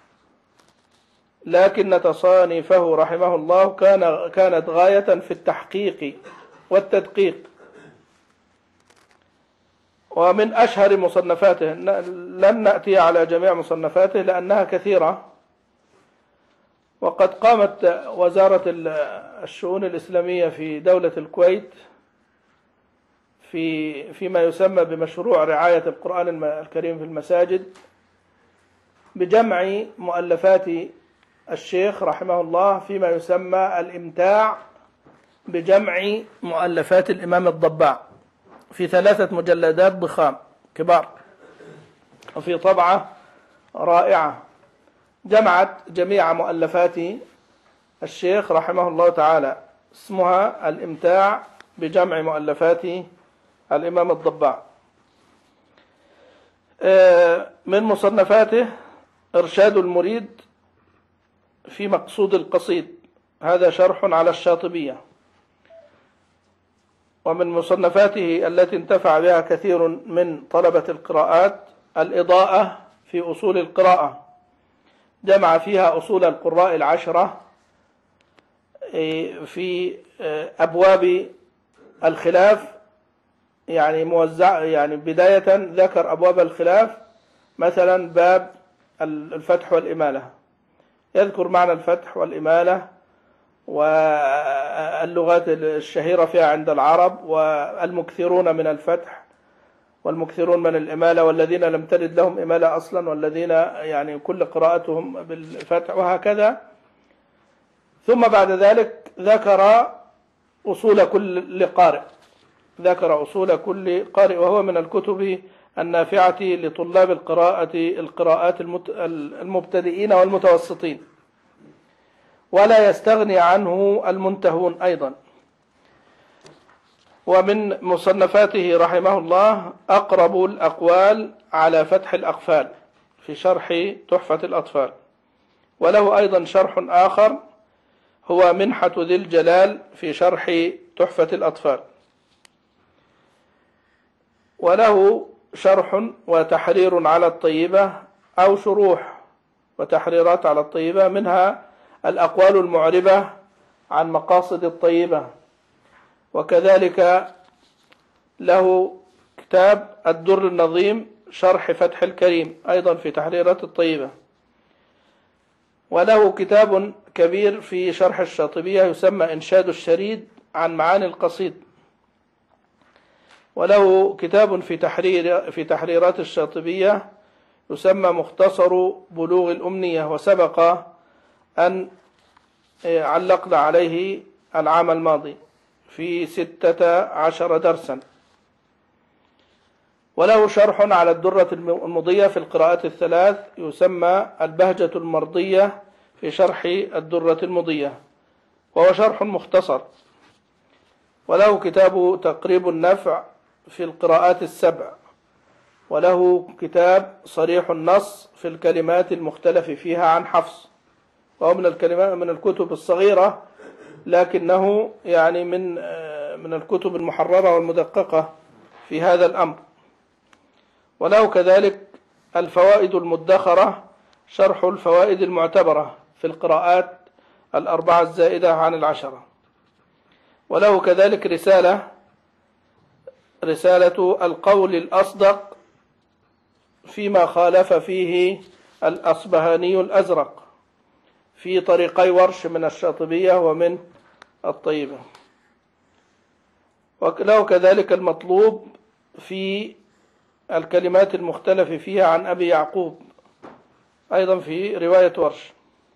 لكن تصانيفه رحمه الله كان كانت غاية في التحقيق والتدقيق. ومن أشهر مصنفاته، لن نأتي على جميع مصنفاته لأنها كثيرة، وقد قامت وزارة الشؤون الإسلامية في دولة الكويت في فيما يسمى بمشروع رعاية القرآن الكريم في المساجد بجمع مؤلفات الشيخ رحمه الله فيما يسمى الإمتاع بجمع مؤلفات الإمام الضباع في ثلاثة مجلدات ضخام كبار وفي طبعة رائعة، جمعت جميع مؤلفات الشيخ رحمه الله تعالى، اسمها الإمتاع بجمع مؤلفات الإمام الضباع. من مصنفاته إرشاد المريد في مقصود القصيد، هذا شرح على الشاطبية. ومن مصنفاته التي انتفع بها كثير من طلبة القراءات الإضاءة في أصول القراءة، جمع فيها أصول القراء العشرة في أبواب الخلاف، يعني موزع، يعني بداية ذكر أبواب الخلاف، مثلا باب الفتح والإمالة، يذكر معنى الفتح والإمالة واللغات الشهيرة فيها عند العرب، والمكثرون من الفتح والمكثرون من الإمالة، والذين لم ترد لهم إمالة أصلا، والذين يعني كل قراءتهم بالفتح، وهكذا. ثم بعد ذلك ذكر أصول كل قارئ، ذكر أصول كل قارئ، وهو من الكتب النافعة لطلاب القراءة القراءات المبتدئين والمتوسطين، ولا يستغني عنه المنتهون أيضا. ومن مصنفاته رحمه الله أقرب الأقوال على فتح الأقفال في شرح تحفة الأطفال، وله أيضا شرح آخر هو منحة ذي الجلال في شرح تحفة الأطفال، وله شرح وتحرير على الطيبة أو شروح وتحريرات على الطيبة، منها الأقوال المعربة عن مقاصد الطيبة. وكذلك له كتاب الدر النظيم شرح فتح الكريم أيضا في تحريرات الطيبة. وله كتاب كبير في شرح الشاطبية يسمى إنشاد الشريد عن معاني القصيد. وله كتاب في تحرير في تحريرات الشاطبية يسمى مختصر بلوغ الأمنية، وسبق أن علقنا عليه العام الماضي في ستة عشر درسا. وله شرح على الدرة المضية في القراءات الثلاث يسمى البهجة المرضية في شرح الدرة المضية، وهو شرح مختصر. وله كتاب تقريب النفع في القراءات السبع، وله كتاب صريح النص في الكلمات المختلف فيها عن حفص، وهو من الكلمات من الكتب الصغيرة، لكنه يعني من من الكتب المحررة والمدققة في هذا الأمر. وله كذلك الفوائد المدخرة شرح الفوائد المعتبرة في القراءات الأربعة الزائدة عن العشرة. وله كذلك رسالة رسالة القول الأصدق فيما خالف فيه الأصبهاني الأزرق في طريقي ورش من الشاطبية ومن الطيبة. وله كذلك المطلوب في الكلمات المختلف فيها عن أبي يعقوب أيضا في رواية ورش،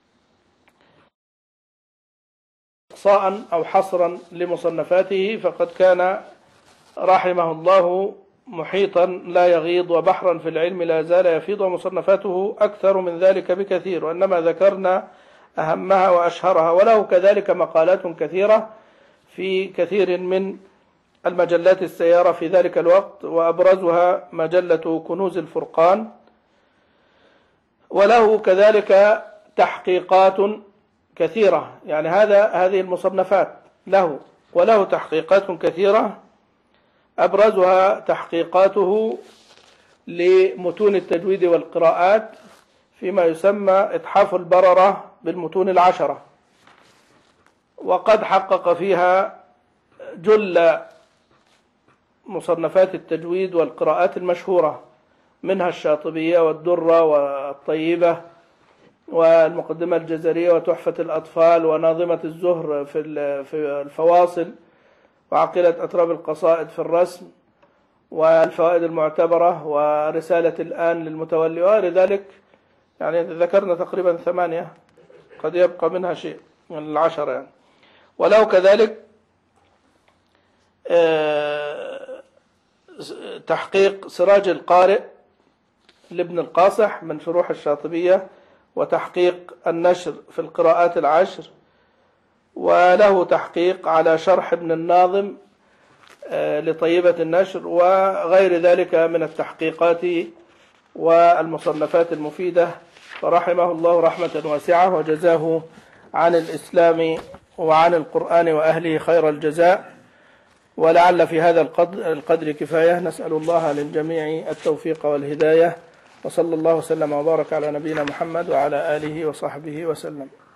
إقصاء أو حصرا لمصنفاته، فقد كان رحمه الله محيطا لا يغيض وبحرا في العلم لا زال يفيض، ومصنفاته أكثر من ذلك بكثير، وإنما ذكرنا أهمها وأشهرها. وله كذلك مقالات كثيرة في كثير من المجلات السيارة في ذلك الوقت، وأبرزها مجلة كنوز الفرقان. وله كذلك تحقيقات كثيرة، يعني هذا هذه المصنفات له، وله تحقيقات كثيرة أبرزها تحقيقاته لمتون التجويد والقراءات فيما يسمى إتحاف البررة بالمتون العشرة، وقد حقق فيها جل مصنفات التجويد والقراءات المشهورة، منها الشاطبية والدرة والطيبة والمقدمة الجزرية وتحفة الأطفال وناظمة الزهر في الفواصل وعقيلة أتراب القصائد في الرسم والفوائد المعتبرة ورسالة الآن للمتولي وغير ذلك. يعني ذكرنا تقريبا ثمانية، قد يبقى منها شيء من العشرة يعني. ولو كذلك تحقيق سراج القارئ لابن القاصح من شروح الشاطبية، وتحقيق النشر في القراءات العشر، وله تحقيق على شرح ابن الناظم لطيبة النشر، وغير ذلك من التحقيقات والمصنفات المفيدة. فرحمه الله رحمة واسعة، وجزاه عن الإسلام وعن القرآن وأهله خير الجزاء. ولعل في هذا القدر كفاية، نسأل الله للجميع التوفيق والهداية، وصلى الله وسلم وبارك على نبينا محمد وعلى آله وصحبه وسلم.